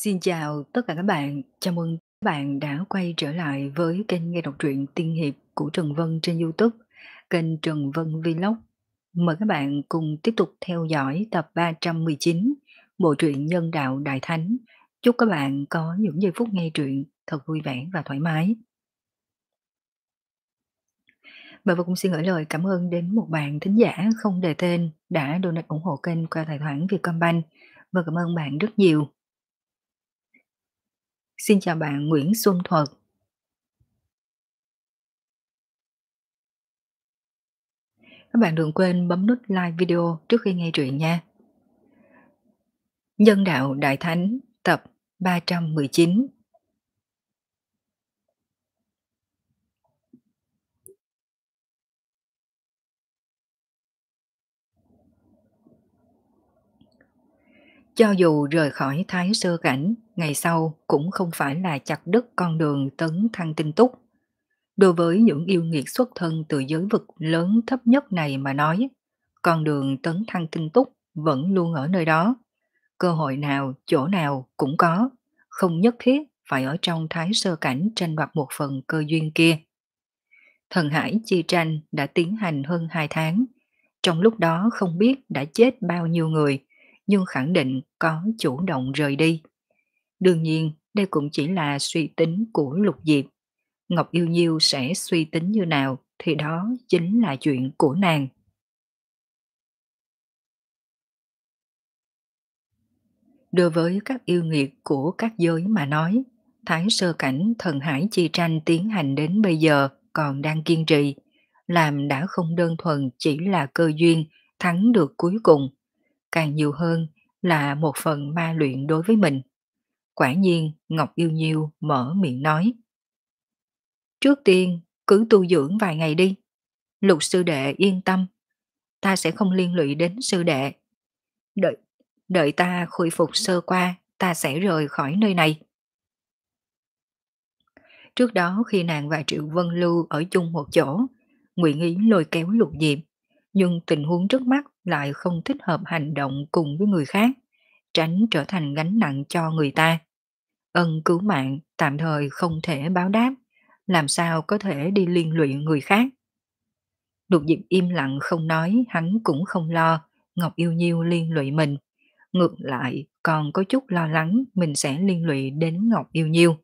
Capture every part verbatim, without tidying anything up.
Xin chào tất cả các bạn, chào mừng các bạn đã quay trở lại với kênh nghe đọc truyện tiên hiệp của Trần Vân trên YouTube, kênh Trần Vân Vlog. Mời các bạn cùng tiếp tục theo dõi tập ba trăm mười chín, bộ truyện Nhân đạo Đại Thánh. Chúc các bạn có những giây phút nghe truyện thật vui vẻ và thoải mái. Và Vân cũng xin gửi lời cảm ơn đến một bạn thính giả không đề tên đã donate ủng hộ kênh qua tài khoản Vietcombank. Và cảm ơn bạn rất nhiều. Xin chào bạn Nguyễn Xuân Thuật. Các bạn đừng quên bấm nút like video trước khi nghe truyện nha. Nhân đạo Đại Thánh tập ba trăm mười chín. Cho dù rời khỏi Thái Sơ Cảnh, ngày sau cũng không phải là chặt đứt con đường tấn thăng tinh túc. Đối với những yêu nghiệt xuất thân từ giới vực lớn thấp nhất này mà nói, con đường tấn thăng tinh túc vẫn luôn ở nơi đó. Cơ hội nào, chỗ nào cũng có, không nhất thiết phải ở trong Thái Sơ Cảnh tranh đoạt một phần cơ duyên kia. Thần Hải chi tranh đã tiến hành hơn hai tháng, trong lúc đó không biết đã chết bao nhiêu người, nhưng khẳng định có chủ động rời đi. Đương nhiên, đây cũng chỉ là suy tính của Lục Diệp. Ngọc Yêu Nhiêu sẽ suy tính như nào thì đó chính là chuyện của nàng. Đối với các yêu nghiệt của các giới mà nói, Thái Sơ Cảnh Thần Hải chi tranh tiến hành đến bây giờ còn đang kiên trì, làm đã không đơn thuần chỉ là cơ duyên thắng được cuối cùng, càng nhiều hơn là một phần ma luyện đối với mình. Quả nhiên Ngọc Yêu Nhiêu mở miệng nói: Trước tiên cứ tu dưỡng vài ngày đi, Lục sư đệ yên tâm, ta sẽ không liên lụy đến sư đệ. Đợi, đợi ta khôi phục sơ qua, ta sẽ rời khỏi nơi này. Trước đó khi nàng và Triệu Vân Lưu ở chung một chỗ, Nguyện Ý lôi kéo Lục Diệp, nhưng tình huống trước mắt lại không thích hợp hành động cùng với người khác, tránh trở thành gánh nặng cho người ta. Ân cứu mạng tạm thời không thể báo đáp, làm sao có thể đi liên lụy người khác. Lục Diệp im lặng không nói, hắn cũng không lo Ngọc Yêu Nhiêu liên lụy mình, ngược lại còn có chút lo lắng mình sẽ liên lụy đến Ngọc Yêu Nhiêu.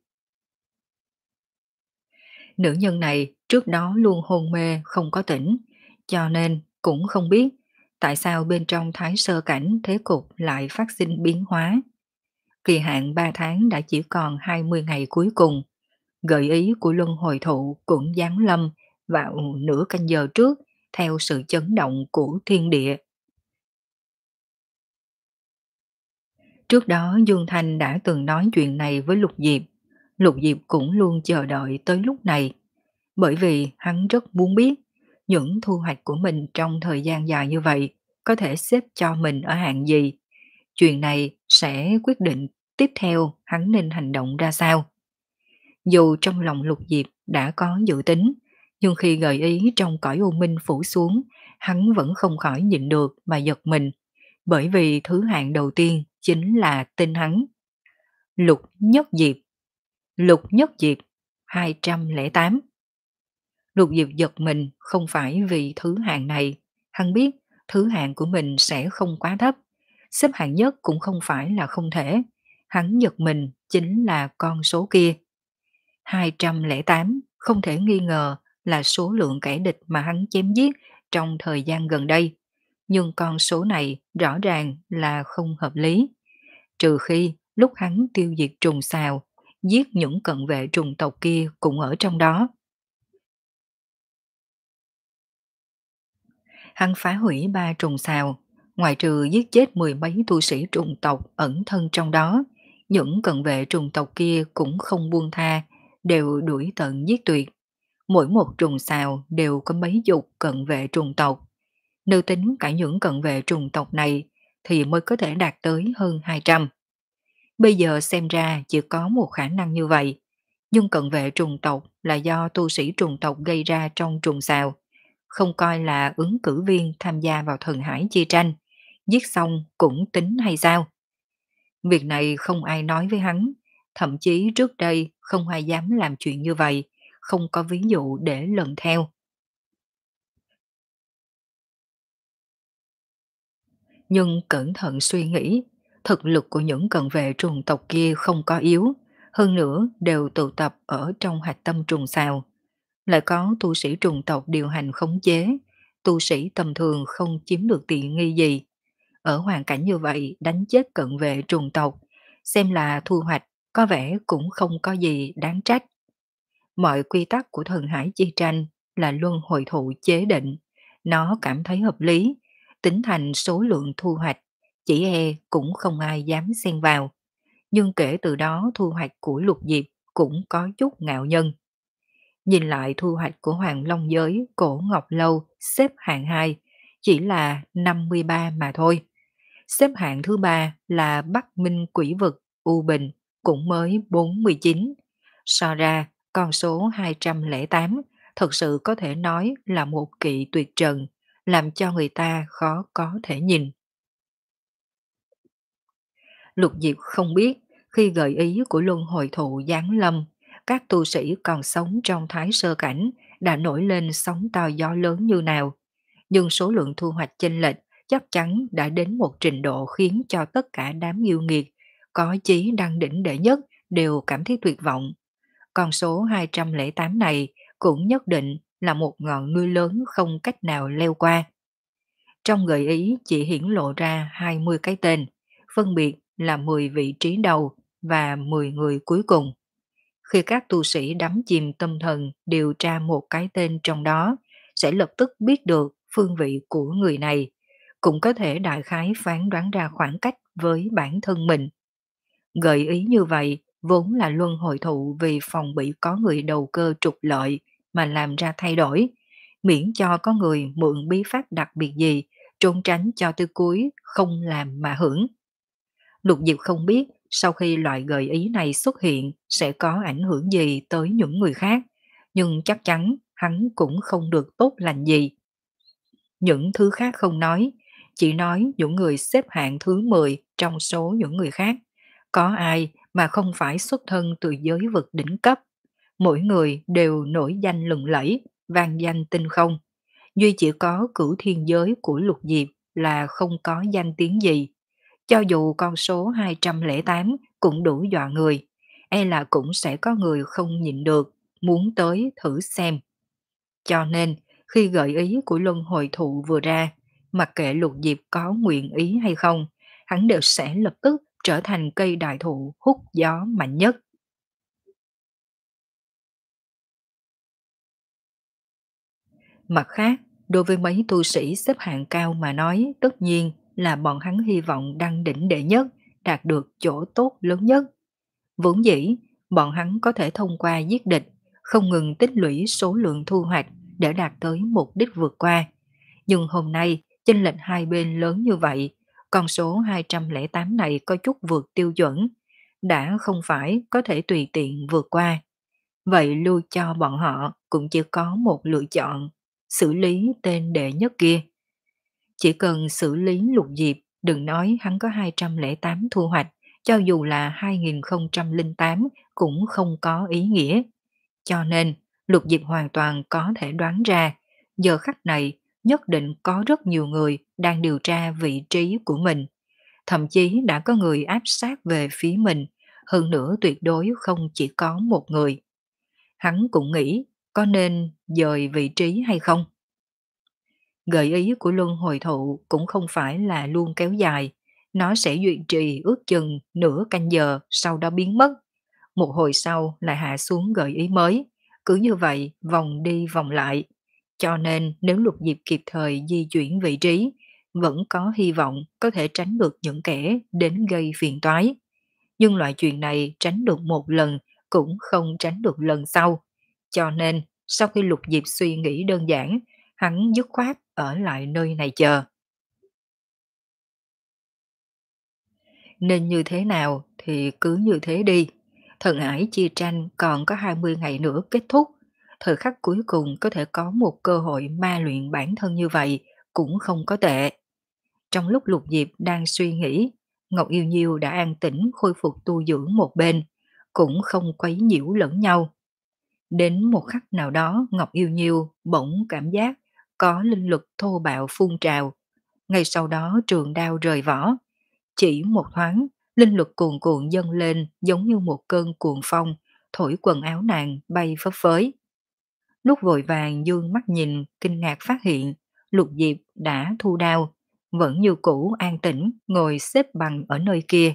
Nữ nhân này trước đó luôn hôn mê không có tỉnh, cho nên cũng không biết tại sao bên trong Thái Sơ Cảnh thế cục lại phát sinh biến hóa. Kỳ hạn ba tháng đã chỉ còn hai mươi ngày cuối cùng, gợi ý của luân hồi thụ cũng giáng lâm vào nửa canh giờ trước theo sự chấn động của thiên địa. Trước đó Dương Thanh đã từng nói chuyện này với Lục Diệp, Lục Diệp cũng luôn chờ đợi tới lúc này, bởi vì hắn rất muốn biết những thu hoạch của mình trong thời gian dài như vậy có thể xếp cho mình ở hạng gì. Chuyện này sẽ quyết định tiếp theo hắn nên hành động ra sao. Dù trong lòng Lục Diệp đã có dự tính, nhưng khi gợi ý trong cõi u minh phủ xuống, hắn vẫn không khỏi nhịn được mà giật mình, bởi vì thứ hạng đầu tiên chính là tên hắn. Lục Nhất Diệp. Lục Nhất Diệp hai trăm lẻ tám. Lục Diệp giật mình không phải vì thứ hạng này, hắn biết thứ hạng của mình sẽ không quá thấp, xếp hạng nhất cũng không phải là không thể, hắn giật mình chính là con số kia. hai trăm lẻ tám không thể nghi ngờ là số lượng kẻ địch mà hắn chém giết trong thời gian gần đây, nhưng con số này rõ ràng là không hợp lý, trừ khi lúc hắn tiêu diệt trùng xào, giết những cận vệ trùng tộc kia cũng ở trong đó. Hắn phá hủy ba trùng xào, ngoại trừ giết chết mười mấy tu sĩ trùng tộc ẩn thân trong đó, những cận vệ trùng tộc kia cũng không buông tha, đều đuổi tận giết tuyệt. Mỗi một trùng xào đều có mấy chục cận vệ trùng tộc. Nếu tính cả những cận vệ trùng tộc này thì mới có thể đạt tới hơn hai trăm. Bây giờ xem ra chỉ có một khả năng như vậy, nhưng cận vệ trùng tộc là do tu sĩ trùng tộc gây ra trong trùng xào, không coi là ứng cử viên tham gia vào thần hải chi tranh, giết xong cũng tính hay sao? Việc này không ai nói với hắn, thậm chí trước đây không ai dám làm chuyện như vậy, không có ví dụ để lần theo. Nhưng cẩn thận suy nghĩ, thực lực của những cận vệ trùng tộc kia không có yếu, hơn nữa đều tụ tập ở trong hạch tâm trùng sao. Lại có tu sĩ trùng tộc điều hành khống chế, tu sĩ tầm thường không chiếm được tiện nghi gì. Ở hoàn cảnh như vậy đánh chết cận vệ trùng tộc, xem là thu hoạch có vẻ cũng không có gì đáng trách. Mọi quy tắc của thần hải chi tranh là luân hồi thụ chế định, nó cảm thấy hợp lý, tính thành số lượng thu hoạch, chỉ e cũng không ai dám xen vào. Nhưng kể từ đó thu hoạch của lục diệp cũng có chút ngạo nhân. Nhìn lại thu hoạch của Hoàng Long Giới, Cổ Ngọc Lâu xếp hạng hai chỉ là năm mươi ba mà thôi. Xếp hạng thứ ba là Bắc Minh Quỷ Vực, U Bình, cũng mới bốn mươi chín. So ra, con số hai trăm lẻ tám thật sự có thể nói là một kỵ tuyệt trần, làm cho người ta khó có thể nhìn. Lục Diệp không biết, khi gợi ý của luân hồi thụ giáng lâm, các tu sĩ còn sống trong thái sơ cảnh đã nổi lên sóng to gió lớn như nào. Nhưng số lượng thu hoạch chênh lệch chắc chắn đã đến một trình độ khiến cho tất cả đám yêu nghiệt có chí đăng đỉnh đệ nhất đều cảm thấy tuyệt vọng. Con số hai trăm lẻ tám này cũng nhất định là một ngọn núi lớn không cách nào leo qua. Trong gợi ý chỉ hiển lộ ra hai mươi cái tên, phân biệt là mười vị trí đầu và mười người cuối cùng. Khi các tu sĩ đắm chìm tâm thần điều tra một cái tên trong đó, sẽ lập tức biết được phương vị của người này, cũng có thể đại khái phán đoán ra khoảng cách với bản thân mình. Gợi ý như vậy vốn là luân hồi thụ vì phòng bị có người đầu cơ trục lợi mà làm ra thay đổi, miễn cho có người mượn bí pháp đặc biệt gì, trốn tránh cho tới cuối không làm mà hưởng. Lục Diệp không biết sau khi loại gợi ý này xuất hiện sẽ có ảnh hưởng gì tới những người khác, nhưng chắc chắn hắn cũng không được tốt lành gì. Những thứ khác không nói, chỉ nói những người xếp hạng thứ mười trong số những người khác. Có ai mà không phải xuất thân từ giới vực đỉnh cấp, mỗi người đều nổi danh lừng lẫy, vang danh tinh không. Duy chỉ có cửu thiên giới của Lục Diệp là không có danh tiếng gì. Cho dù con số hai trăm lẻ tám cũng đủ dọa người, e là cũng sẽ có người không nhịn được, muốn tới thử xem. Cho nên, khi gợi ý của luân hồi thụ vừa ra, mặc kệ Lục Diệp có nguyện ý hay không, hắn đều sẽ lập tức trở thành cây đại thụ hút gió mạnh nhất. Mặt khác, đối với mấy tu sĩ xếp hạng cao mà nói, tất nhiên là bọn hắn hy vọng đăng đỉnh đệ nhất, đạt được chỗ tốt lớn nhất. Vốn dĩ, bọn hắn có thể thông qua giết địch, không ngừng tích lũy số lượng thu hoạch để đạt tới mục đích vượt qua. Nhưng hôm nay, chênh lệch hai bên lớn như vậy, con số hai trăm lẻ tám này có chút vượt tiêu chuẩn, đã không phải có thể tùy tiện vượt qua. Vậy lưu cho bọn họ cũng chỉ có một lựa chọn, xử lý tên đệ nhất kia. Chỉ cần xử lý Lục Diệp, đừng nói hắn có hai trăm lẻ tám thu hoạch, cho dù là hai nghìn không trăm lẻ tám cũng không có ý nghĩa. Cho nên, Lục Diệp hoàn toàn có thể đoán ra, giờ khắc này nhất định có rất nhiều người đang điều tra vị trí của mình. Thậm chí đã có người áp sát về phía mình, hơn nữa tuyệt đối không chỉ có một người. Hắn cũng nghĩ có nên dời vị trí hay không. Gợi ý của luân hồi thụ cũng không phải là luôn kéo dài, nó sẽ duy trì ước chừng nửa canh giờ sau đó biến mất. Một hồi sau lại hạ xuống gợi ý mới, cứ như vậy vòng đi vòng lại. Cho nên nếu Lục Diệp kịp thời di chuyển vị trí, vẫn có hy vọng có thể tránh được những kẻ đến gây phiền toái. Nhưng loại chuyện này tránh được một lần cũng không tránh được lần sau. Cho nên sau khi Lục Diệp suy nghĩ đơn giản, hắn dứt khoát ở lại nơi này chờ. Nên như thế nào thì cứ như thế đi. Thần ải chia tranh còn có hai mươi ngày nữa kết thúc. Thời khắc cuối cùng có thể có một cơ hội ma luyện bản thân như vậy cũng không có tệ. Trong lúc Lục Diệp đang suy nghĩ, Ngọc Yêu Nhiêu đã an tĩnh khôi phục tu dưỡng một bên, cũng không quấy nhiễu lẫn nhau. Đến một khắc nào đó Ngọc Yêu Nhiêu bỗng cảm giác có linh lực thô bạo phun trào, ngay sau đó trường đao rời vỏ. Chỉ một thoáng, linh lực cuồn cuộn dâng lên giống như một cơn cuồng phong, thổi quần áo nàng bay phấp phới. Lúc vội vàng dương mắt nhìn, kinh ngạc phát hiện, Lục Diệp đã thu đao, vẫn như cũ an tĩnh, ngồi xếp bằng ở nơi kia.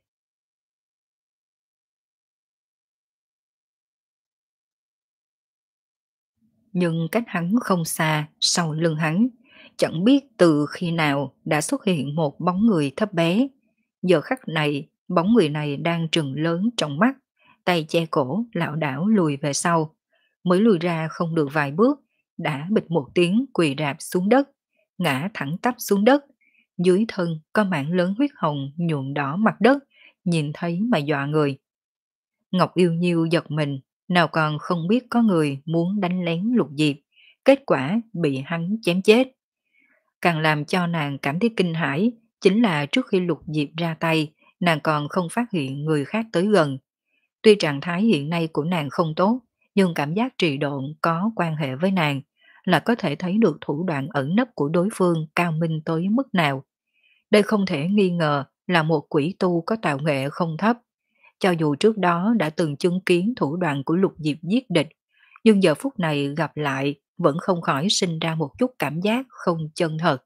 Nhưng cách hắn không xa, sau lưng hắn, chẳng biết từ khi nào đã xuất hiện một bóng người thấp bé. Giờ khắc này, bóng người này đang trừng lớn trong mắt, tay che cổ, lảo đảo lùi về sau. Mới lùi ra không được vài bước, đã bịch một tiếng quỳ rạp xuống đất, ngã thẳng tắp xuống đất. Dưới thân có mảng lớn huyết hồng nhuộm đỏ mặt đất, nhìn thấy mà dọa người. Ngọc Yêu Nhiêu giật mình, nào còn không biết có người muốn đánh lén Lục Diệp, kết quả bị hắn chém chết. Càng làm cho nàng cảm thấy kinh hãi, chính là trước khi Lục Diệp ra tay, nàng còn không phát hiện người khác tới gần. Tuy trạng thái hiện nay của nàng không tốt, nhưng cảm giác trì độn có quan hệ với nàng, là có thể thấy được thủ đoạn ẩn nấp của đối phương cao minh tới mức nào. Đây không thể nghi ngờ là một quỷ tu có tạo nghệ không thấp. Cho dù trước đó đã từng chứng kiến thủ đoạn của Lục Diệp giết địch, nhưng giờ phút này gặp lại vẫn không khỏi sinh ra một chút cảm giác không chân thật.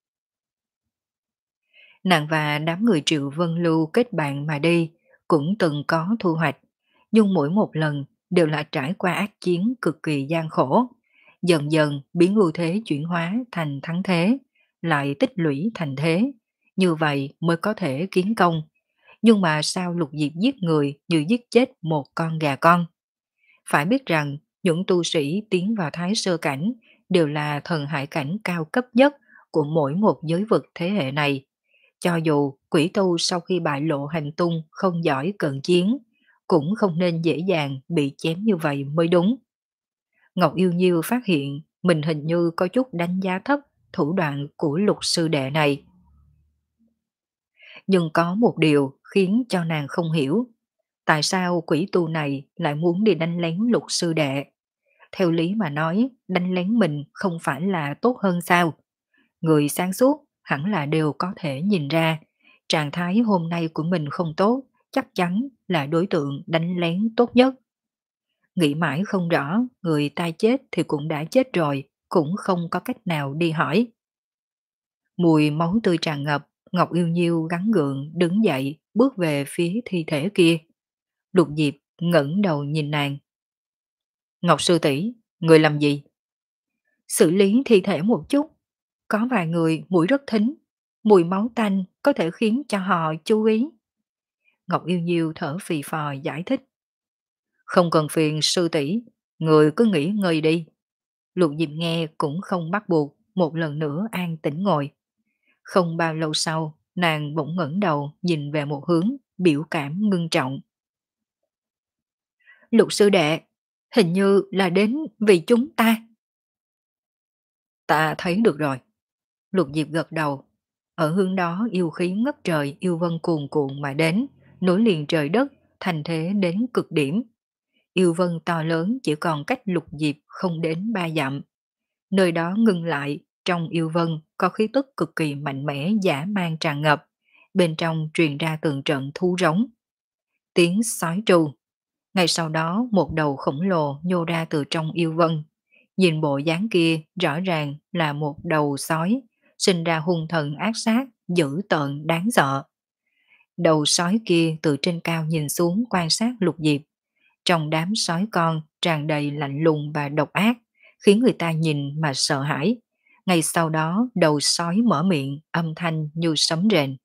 Nàng và đám người Triệu Vân Lưu kết bạn mà đi, cũng từng có thu hoạch, nhưng mỗi một lần đều là trải qua ác chiến cực kỳ gian khổ, dần dần biến ưu thế chuyển hóa thành thắng thế, lại tích lũy thành thế, như vậy mới có thể kiến công. Nhưng mà sao Lục Diệp giết người như giết chết một con gà con? Phải biết rằng những tu sĩ tiến vào thái sơ cảnh đều là thần hải cảnh cao cấp nhất của mỗi một giới vực thế hệ này. Cho dù quỷ tu sau khi bại lộ hành tung không giỏi cận chiến, cũng không nên dễ dàng bị chém như vậy mới đúng. Ngọc Yêu Nhiêu phát hiện mình hình như có chút đánh giá thấp thủ đoạn của Lục sư đệ này. Nhưng có một điều khiến cho nàng không hiểu. Tại sao quỷ tu này lại muốn đi đánh lén Lục sư đệ? Theo lý mà nói, đánh lén mình không phải là tốt hơn sao? Người sáng suốt hẳn là đều có thể nhìn ra, trạng thái hôm nay của mình không tốt, chắc chắn là đối tượng đánh lén tốt nhất. Nghĩ mãi không rõ, người ta chết thì cũng đã chết rồi, cũng không có cách nào đi hỏi. Mùi máu tươi tràn ngập, Ngọc Yêu Nhiêu gắn gượng đứng dậy bước về phía thi thể kia. Lục Diệp ngẩng đầu nhìn nàng. Ngọc sư tỷ, người làm gì? Xử lý thi thể một chút. Có vài người mũi rất thính, mùi máu tanh có thể khiến cho họ chú ý. Ngọc Yêu Nhiêu thở phì phò giải thích. Không cần phiền sư tỷ, người cứ nghỉ ngơi đi. Lục Diệp nghe cũng không bắt buộc, một lần nữa an tĩnh ngồi. Không bao lâu sau, nàng bỗng ngẩng đầu nhìn về một hướng, biểu cảm ngưng trọng. Lục sư đệ, hình như là đến vì chúng ta. Ta thấy được rồi. Lục Diệp gật đầu. Ở hướng đó yêu khí ngất trời yêu vân cuồn cuộn mà đến, nối liền trời đất, thành thế đến cực điểm. Yêu vân to lớn chỉ còn cách Lục Diệp không đến ba dặm. Nơi đó ngưng lại, trong yêu vân có khí tức cực kỳ mạnh mẽ dã man tràn ngập, bên trong truyền ra từng trận thu rống. Tiếng sói tru. Ngay sau đó một đầu khổng lồ nhô ra từ trong yêu vân. Nhìn bộ dáng kia rõ ràng là một đầu sói, sinh ra hung thần ác sát, dữ tợn đáng sợ. Đầu sói kia từ trên cao nhìn xuống quan sát Lục Diệp. Trong đám sói con tràn đầy lạnh lùng và độc ác, khiến người ta nhìn mà sợ hãi. Ngay sau đó đầu sói mở miệng âm thanh như sấm rền.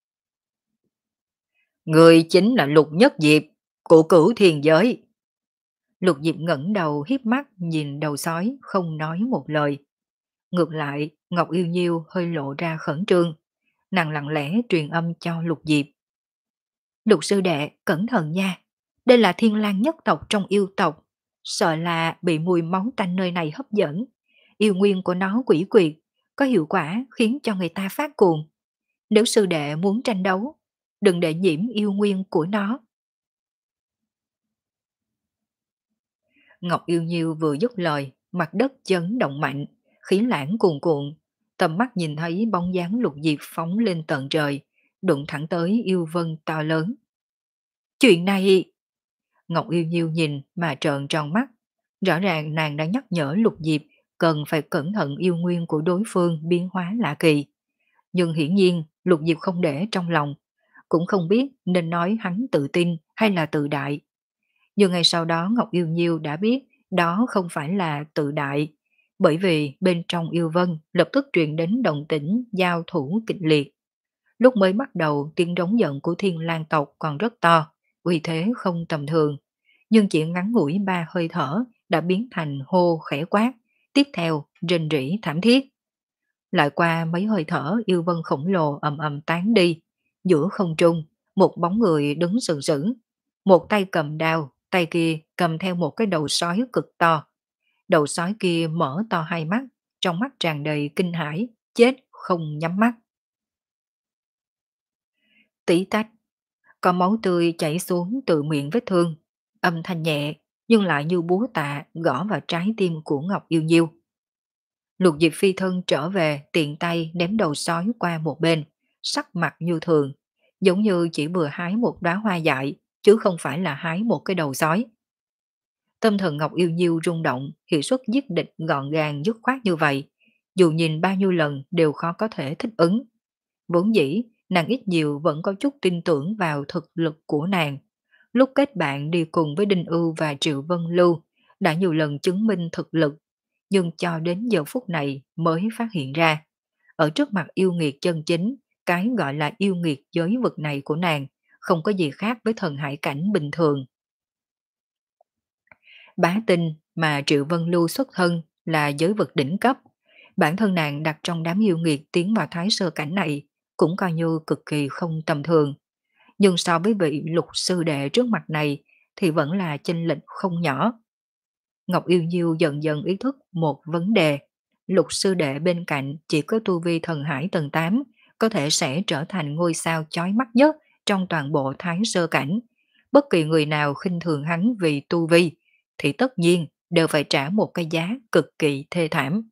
Người chính là Lục Nhất Diệp, của Cửu Thiên Giới. Lục Diệp ngẩng đầu hiếp mắt nhìn đầu sói không nói một lời. Ngược lại, Ngọc Yêu Nhiêu hơi lộ ra khẩn trương. Nàng lặng lẽ truyền âm cho Lục Diệp. Lục sư đệ, cẩn thận nha. Đây là thiên lang nhất tộc trong yêu tộc. Sợ là bị mùi máu tanh nơi này hấp dẫn. Yêu nguyên của nó quỷ quyệt, có hiệu quả khiến cho người ta phát cuồng. Nếu sư đệ muốn tranh đấu, đừng để nhiễm yêu nguyên của nó. Ngọc Yêu Nhiêu vừa dứt lời, mặt đất chấn động mạnh, khí lãng cuồn cuộn, tầm mắt nhìn thấy bóng dáng Lục Diệp phóng lên tận trời, đụng thẳng tới yêu vân to lớn. Chuyện này... Ngọc Yêu Nhiêu nhìn mà trợn tròn mắt, rõ ràng nàng đã nhắc nhở Lục Diệp cần phải cẩn thận yêu nguyên của đối phương biến hóa lạ kỳ. Nhưng hiển nhiên Lục Diệp không để trong lòng, cũng không biết nên nói hắn tự tin hay là tự đại. Nhưng ngày sau đó Ngọc Yêu Nhiêu đã biết đó không phải là tự đại, bởi vì bên trong yêu vân lập tức truyền đến động tĩnh giao thủ kịch liệt. Lúc mới bắt đầu tiếng trống giận của Thiên Lang tộc còn rất to, uy thế không tầm thường, nhưng chỉ ngắn ngủi ba hơi thở đã biến thành hô khẽ quát, tiếp theo rình rỉ thảm thiết. Lại qua mấy hơi thở yêu vân khổng lồ ầm ầm tán đi, giữa không trung, một bóng người đứng sừng sững, một tay cầm đao, tay kia cầm theo một cái đầu sói cực to. Đầu sói kia mở to hai mắt, trong mắt tràn đầy kinh hãi, chết không nhắm mắt. Tí tách, có máu tươi chảy xuống từ miệng vết thương, âm thanh nhẹ nhưng lại như búa tạ gõ vào trái tim của Ngọc Yêu Nhiêu. Lục Diệp phi thân trở về, tiện tay ném đầu sói qua một bên, sắc mặt như thường, giống như chỉ vừa hái một đóa hoa dại, chứ không phải là hái một cái đầu sói. Tâm thần Ngọc Yêu Nhiêu rung động, hiệu suất giết địch gọn gàng dứt khoát như vậy, dù nhìn bao nhiêu lần đều khó có thể thích ứng. Vốn dĩ, nàng ít nhiều vẫn có chút tin tưởng vào thực lực của nàng. Lúc kết bạn đi cùng với Đinh Ưu và Triệu Vân Lưu, đã nhiều lần chứng minh thực lực, nhưng cho đến giờ phút này mới phát hiện ra. Ở trước mặt yêu nghiệt chân chính, cái gọi là yêu nghiệt giới vực này của nàng không có gì khác với thần hải cảnh bình thường. Bá tinh mà Triệu Vân Lưu xuất thân là giới vực đỉnh cấp. Bản thân nàng đặt trong đám yêu nghiệt tiến vào thái sơ cảnh này cũng coi như cực kỳ không tầm thường. Nhưng so với vị lục sư đệ trước mặt này thì vẫn là chênh lệch không nhỏ. Ngọc Yêu Nhiêu dần dần ý thức một vấn đề. Lục sư đệ bên cạnh chỉ có tu vi thần hải tầng tám, có thể sẽ trở thành ngôi sao chói mắt nhất trong toàn bộ thái sơ cảnh. Bất kỳ người nào khinh thường hắn vì tu vi, thì tất nhiên đều phải trả một cái giá cực kỳ thê thảm.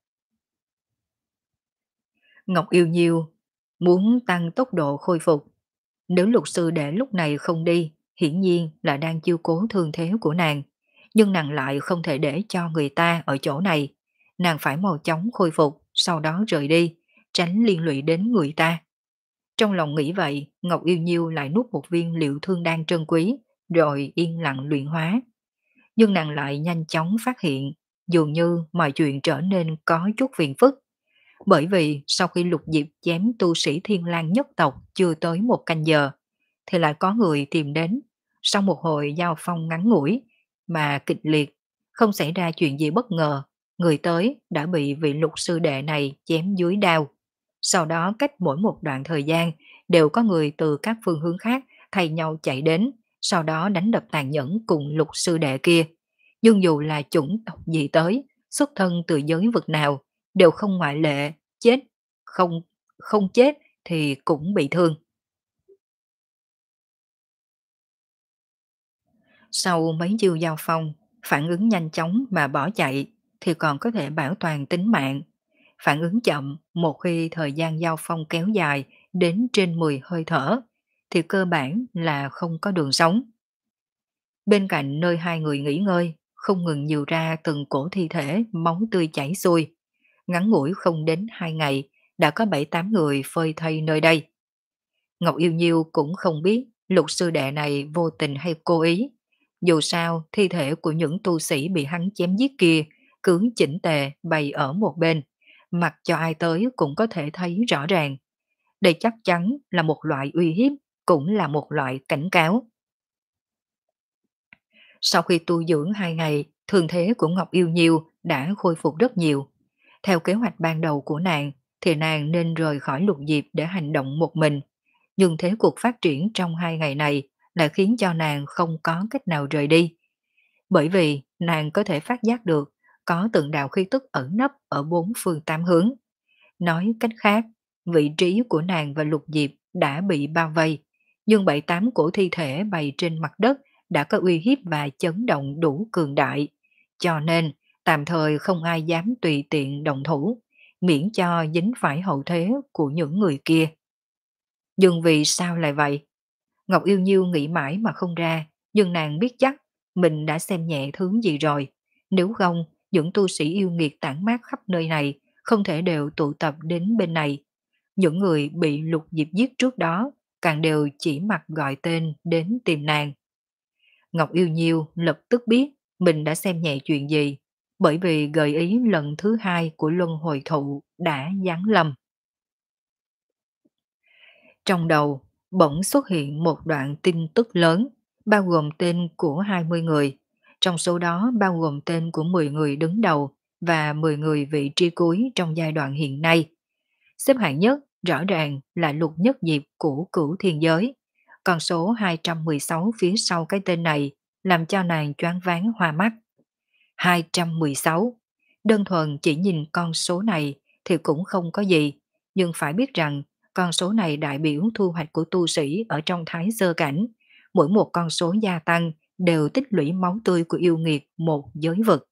Ngọc Yêu Nhiêu muốn tăng tốc độ khôi phục. Nếu lục sư đệ lúc này không đi, hiển nhiên là đang chiêu cố thương thế của nàng. Nhưng nàng lại không thể để cho người ta ở chỗ này. Nàng phải mau chóng khôi phục, sau đó rời đi, tránh liên lụy đến người ta. Trong lòng nghĩ vậy, Ngọc Yêu Nhiêu lại nuốt một viên liệu thương đan trân quý, rồi yên lặng luyện hóa. Nhưng nàng lại nhanh chóng phát hiện, dường như mọi chuyện trở nên có chút phiền phức. Bởi vì sau khi Lục Diệp chém tu sĩ Thiên Lang nhất tộc chưa tới một canh giờ, thì lại có người tìm đến. Sau một hồi giao phong ngắn ngủi mà kịch liệt, không xảy ra chuyện gì bất ngờ, người tới đã bị vị lục sư đệ này chém dưới đao. Sau đó cách mỗi một đoạn thời gian đều có người từ các phương hướng khác thay nhau chạy đến, sau đó đánh đập tàn nhẫn cùng lục sư đệ kia. Nhưng dù là chủng tộc gì tới, xuất thân từ giới vực nào, đều không ngoại lệ, chết, không, không chết thì cũng bị thương. Sau mấy chiêu giao phong, phản ứng nhanh chóng mà bỏ chạy thì còn có thể bảo toàn tính mạng. Phản ứng chậm một khi thời gian giao phong kéo dài đến trên mười hơi thở thì cơ bản là không có đường sống. Bên cạnh nơi hai người nghỉ ngơi, không ngừng nhiều ra từng cổ thi thể máu tươi chảy xuôi. Ngắn ngủi không đến hai ngày, đã có bảy tám người phơi thây nơi đây. Ngọc Yêu Nhiêu cũng không biết lục sư đệ này vô tình hay cố ý. Dù sao, thi thể của những tu sĩ bị hắn chém giết kia cứ chỉnh tề bày ở một bên, mặc cho ai tới cũng có thể thấy rõ ràng. Đây chắc chắn là một loại uy hiếp, cũng là một loại cảnh cáo. Sau khi tu dưỡng hai ngày, thương thế của Ngọc Yêu Nhiêu đã khôi phục rất nhiều. Theo kế hoạch ban đầu của nàng, thì nàng nên rời khỏi Lục Diệp để hành động một mình. Nhưng thế cuộc phát triển trong hai ngày này lại khiến cho nàng không có cách nào rời đi. Bởi vì nàng có thể phát giác được có từng đạo khí tức ẩn nấp ở bốn phương tám hướng. Nói cách khác, vị trí của nàng và Lục Diệp đã bị bao vây, nhưng bảy tám cổ thi thể bày trên mặt đất đã có uy hiếp và chấn động đủ cường đại, cho nên tạm thời không ai dám tùy tiện động thủ, miễn cho dính phải hậu thế của những người kia. Nhưng vì sao lại vậy? Ngọc Yêu Nhiêu nghĩ mãi mà không ra, nhưng nàng biết chắc mình đã xem nhẹ thứ gì rồi. Nếu không, những tu sĩ yêu nghiệt tản mát khắp nơi này không thể đều tụ tập đến bên này. Những người bị Lục Diệp giết trước đó càng đều chỉ mặt gọi tên đến tìm nàng. Ngọc Yêu Nhiêu lập tức biết mình đã xem nhẹ chuyện gì, bởi vì gợi ý lần thứ hai của luân hồi thụ đã giáng lâm. Trong đầu bỗng xuất hiện một đoạn tin tức lớn, bao gồm tên của hai mươi người, trong số đó bao gồm tên của mười người đứng đầu và mười người vị trí cuối trong giai đoạn hiện nay. Xếp hạng nhất rõ ràng là Lục Nhất Diệp của Cửu Thiên Giới. Con số hai trăm mười sáu phía sau cái tên này làm cho nàng choáng váng hoa mắt. hai trăm mười sáu. Đơn thuần chỉ nhìn con số này thì cũng không có gì, nhưng phải biết rằng con số này đại biểu thu hoạch của tu sĩ ở trong thái sơ cảnh. Mỗi một con số gia tăng đều tích lũy máu tươi của yêu nghiệt một giới vực.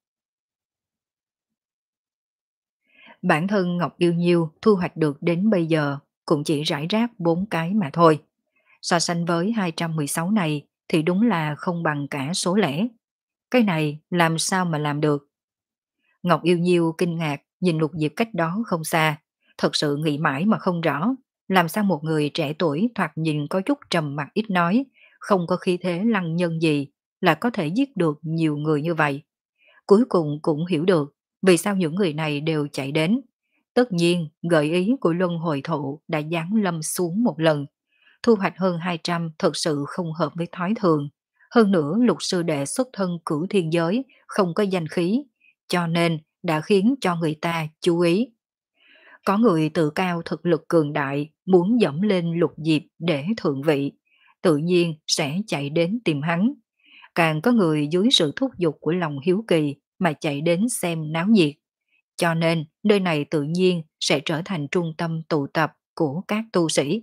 Bản thân Ngọc Yêu Nhiêu thu hoạch được đến bây giờ cũng chỉ rải rác bốn cái mà thôi. So sánh với hai trăm mười sáu này thì đúng là không bằng cả số lẻ. Cái này làm sao mà làm được? Ngọc Yêu Nhiêu kinh ngạc nhìn Lục Diệp cách đó không xa, thật sự nghĩ mãi mà không rõ, làm sao một người trẻ tuổi thoạt nhìn có chút trầm mặc ít nói, không có khí thế lăng nhân gì, là có thể giết được nhiều người như vậy. Cuối cùng cũng hiểu được vì sao những người này đều chạy đến. Tất nhiên, gợi ý của luân hồi thụ đã giáng lâm xuống một lần. Thu hoạch hơn hai trăm thật sự không hợp với thói thường. Hơn nữa Lục sư đệ xuất thân Cửu Thiên Giới không có danh khí, cho nên đã khiến cho người ta chú ý. Có người tự cao thực lực cường đại muốn dẫm lên Lục Diệp để thượng vị, tự nhiên sẽ chạy đến tìm hắn. Càng có người dưới sự thúc giục của lòng hiếu kỳ mà chạy đến xem náo nhiệt. Cho nên nơi này tự nhiên sẽ trở thành trung tâm tụ tập của các tu sĩ.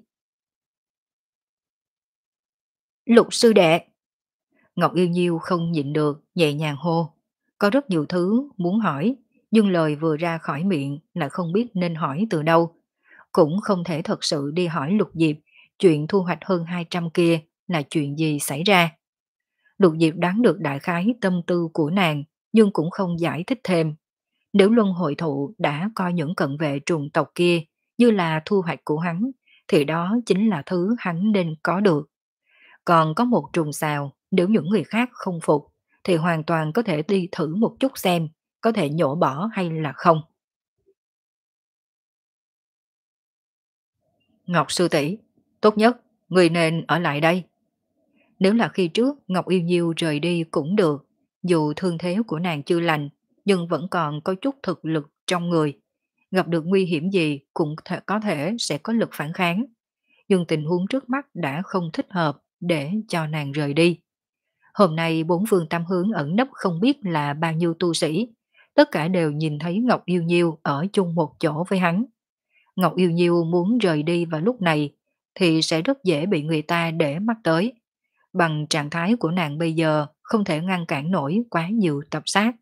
Lục sư đệ! Ngọc Yêu Nhiêu không nhịn được, nhẹ nhàng hô. Có rất nhiều thứ muốn hỏi, nhưng lời vừa ra khỏi miệng là không biết nên hỏi từ đâu. Cũng không thể thật sự đi hỏi Lục Diệp chuyện thu hoạch hơn hai trăm kia là chuyện gì xảy ra. Lục Diệp đoán được đại khái tâm tư của nàng, nhưng cũng không giải thích thêm. Nếu luân hội thụ đã coi những cận vệ trùng tộc kia như là thu hoạch của hắn, thì đó chính là thứ hắn nên có được. Còn có một trùng xào, nếu những người khác không phục, thì hoàn toàn có thể đi thử một chút xem, có thể nhổ bỏ hay là không. Ngọc sư tỷ, tốt nhất, người nên ở lại đây. Nếu là khi trước Ngọc Yêu Nhiêu rời đi cũng được, dù thương thế của nàng chưa lành, nhưng vẫn còn có chút thực lực trong người. Gặp được nguy hiểm gì cũng thể, có thể sẽ có lực phản kháng. Nhưng tình huống trước mắt đã không thích hợp để cho nàng rời đi. Hôm nay bốn phương tam hướng ẩn nấp không biết là bao nhiêu tu sĩ, tất cả đều nhìn thấy Ngọc Yêu Nhiêu ở chung một chỗ với hắn. Ngọc Yêu Nhiêu muốn rời đi vào lúc này thì sẽ rất dễ bị người ta để mắt tới. Bằng trạng thái của nàng bây giờ không thể ngăn cản nổi quá nhiều tập sát.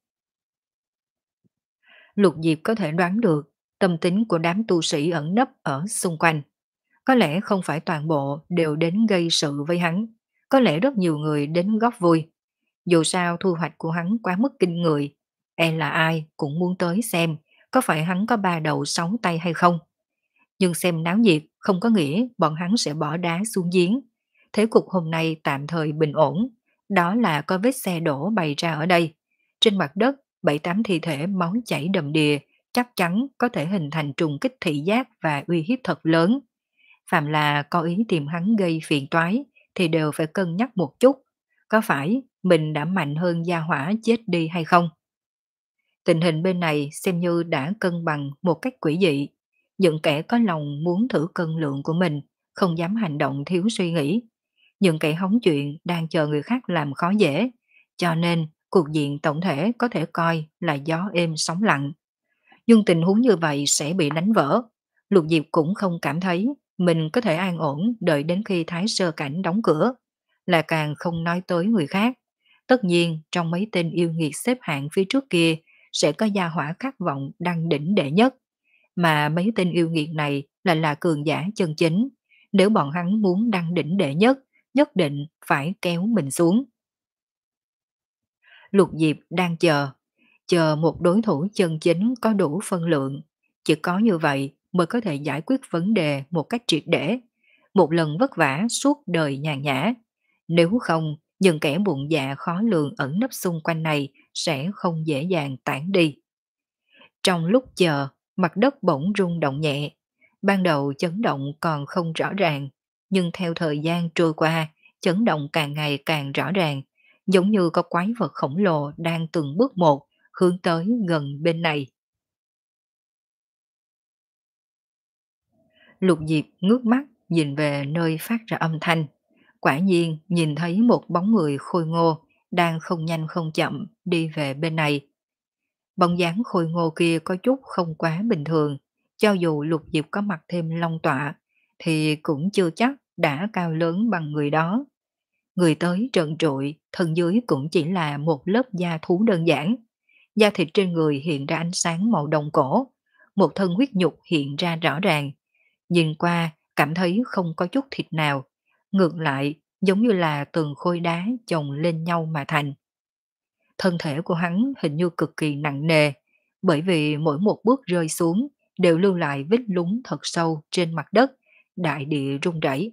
Lục Diệp có thể đoán được tâm tính của đám tu sĩ ẩn nấp ở xung quanh. Có lẽ không phải toàn bộ đều đến gây sự với hắn, có lẽ rất nhiều người đến góp vui. Dù sao thu hoạch của hắn quá mức kinh người, e là ai cũng muốn tới xem có phải hắn có ba đầu sáu tay hay không. Nhưng xem náo nhiệt không có nghĩa bọn hắn sẽ bỏ đá xuống giếng. Thế cục hôm nay tạm thời bình ổn, đó là có vết xe đổ bày ra ở đây. Trên mặt đất, bảy tám thi thể máu chảy đầm đìa, chắc chắn có thể hình thành trùng kích thị giác và uy hiếp thật lớn. Phạm là có ý tìm hắn gây phiền toái thì đều phải cân nhắc một chút, có phải mình đã mạnh hơn gia hỏa chết đi hay không. Tình hình bên này xem như đã cân bằng một cách quỷ dị. Những kẻ có lòng muốn thử cân lượng của mình, không dám hành động thiếu suy nghĩ. Những kẻ hóng chuyện đang chờ người khác làm khó dễ, cho nên cuộc diện tổng thể có thể coi là gió êm sóng lặng. Nhưng tình huống như vậy sẽ bị đánh vỡ. Lục Diệp cũng không cảm thấy Mình có thể an ổn đợi đến khi Thái Sơ Cảnh đóng cửa, là càng không nói tới người khác. Tất nhiên, trong mấy tên yêu nghiệt xếp hạng phía trước kia, sẽ có gia hỏa khát vọng đăng đỉnh đệ nhất. Mà mấy tên yêu nghiệt này lại là cường giả chân chính. Nếu bọn hắn muốn đăng đỉnh đệ nhất, nhất định phải kéo mình xuống. Lục Diệp đang chờ, chờ một đối thủ chân chính có đủ phân lượng. Chỉ có như vậy mới có thể giải quyết vấn đề một cách triệt để. Một lần vất vả suốt đời nhàn nhã. Nếu không, những kẻ bụng dạ khó lường ẩn nấp xung quanh này sẽ không dễ dàng tản đi. Trong lúc chờ, mặt đất bỗng rung động nhẹ. Ban đầu chấn động còn không rõ ràng, nhưng theo thời gian trôi qua, chấn động càng ngày càng rõ ràng, giống như có quái vật khổng lồ đang từng bước một hướng tới gần bên này. Lục Diệp ngước mắt nhìn về nơi phát ra âm thanh. Quả nhiên nhìn thấy một bóng người khôi ngô đang không nhanh không chậm đi về bên này. Bóng dáng khôi ngô kia có chút không quá bình thường, cho dù Lục Diệp có mặc thêm long tọa thì cũng chưa chắc đã cao lớn bằng người đó. Người tới trần trụi, thân dưới cũng chỉ là một lớp da thú đơn giản. Da thịt trên người hiện ra ánh sáng màu đồng cổ, một thân huyết nhục hiện ra rõ ràng. Nhìn qua cảm thấy không có chút thịt nào, ngược lại giống như là từng khối đá chồng lên nhau mà thành. Thân thể của hắn hình như cực kỳ nặng nề, bởi vì mỗi một bước rơi xuống đều lưu lại vết lún thật sâu trên mặt đất, đại địa rung rẩy.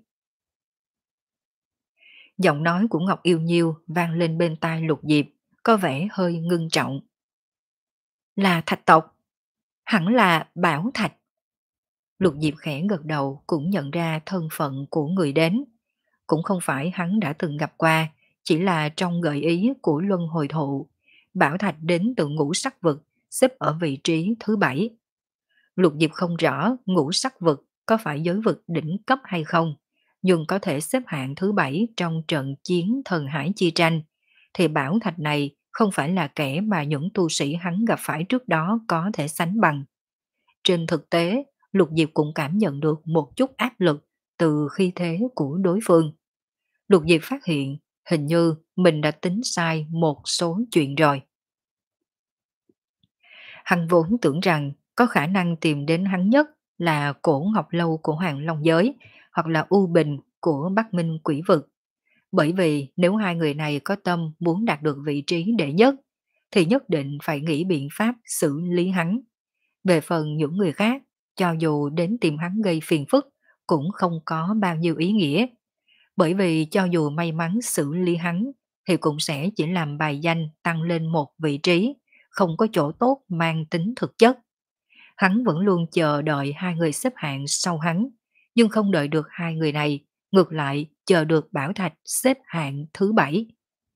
Giọng nói của Ngọc Yêu Nhiêu vang lên bên tai Lục Diệp, có vẻ hơi ngưng trọng. Là thạch tộc, hẳn là Bảo Thạch. Lục Diệp khẽ gật đầu cũng nhận ra thân phận của người đến. Cũng không phải hắn đã từng gặp qua, chỉ là trong gợi ý của luân hồi thụ. Bảo Thạch đến từ ngũ sắc vực, xếp ở vị trí thứ bảy. Lục Diệp không rõ ngũ sắc vực có phải giới vực đỉnh cấp hay không, nhưng có thể xếp hạng thứ bảy trong trận chiến thần hải chi tranh, thì Bảo Thạch này không phải là kẻ mà những tu sĩ hắn gặp phải trước đó có thể sánh bằng. Trên thực tế, Lục Diệp cũng cảm nhận được một chút áp lực từ khí thế của đối phương. Lục Diệp phát hiện hình như mình đã tính sai một số chuyện rồi. Hắn vốn tưởng rằng có khả năng tìm đến hắn nhất là Cổ Ngọc Lâu của Hoàng Long Giới hoặc là U Bình của Bắc Minh Quỷ Vực. Bởi vì nếu hai người này có tâm muốn đạt được vị trí đệ nhất thì nhất định phải nghĩ biện pháp xử lý hắn. Về phần những người khác, cho dù đến tìm hắn gây phiền phức cũng không có bao nhiêu ý nghĩa. Bởi vì cho dù may mắn xử lý hắn thì cũng sẽ chỉ làm bài danh tăng lên một vị trí, không có chỗ tốt mang tính thực chất. Hắn vẫn luôn chờ đợi hai người xếp hạng sau hắn, nhưng không đợi được hai người này, ngược lại chờ được Bảo Thạch xếp hạng thứ bảy.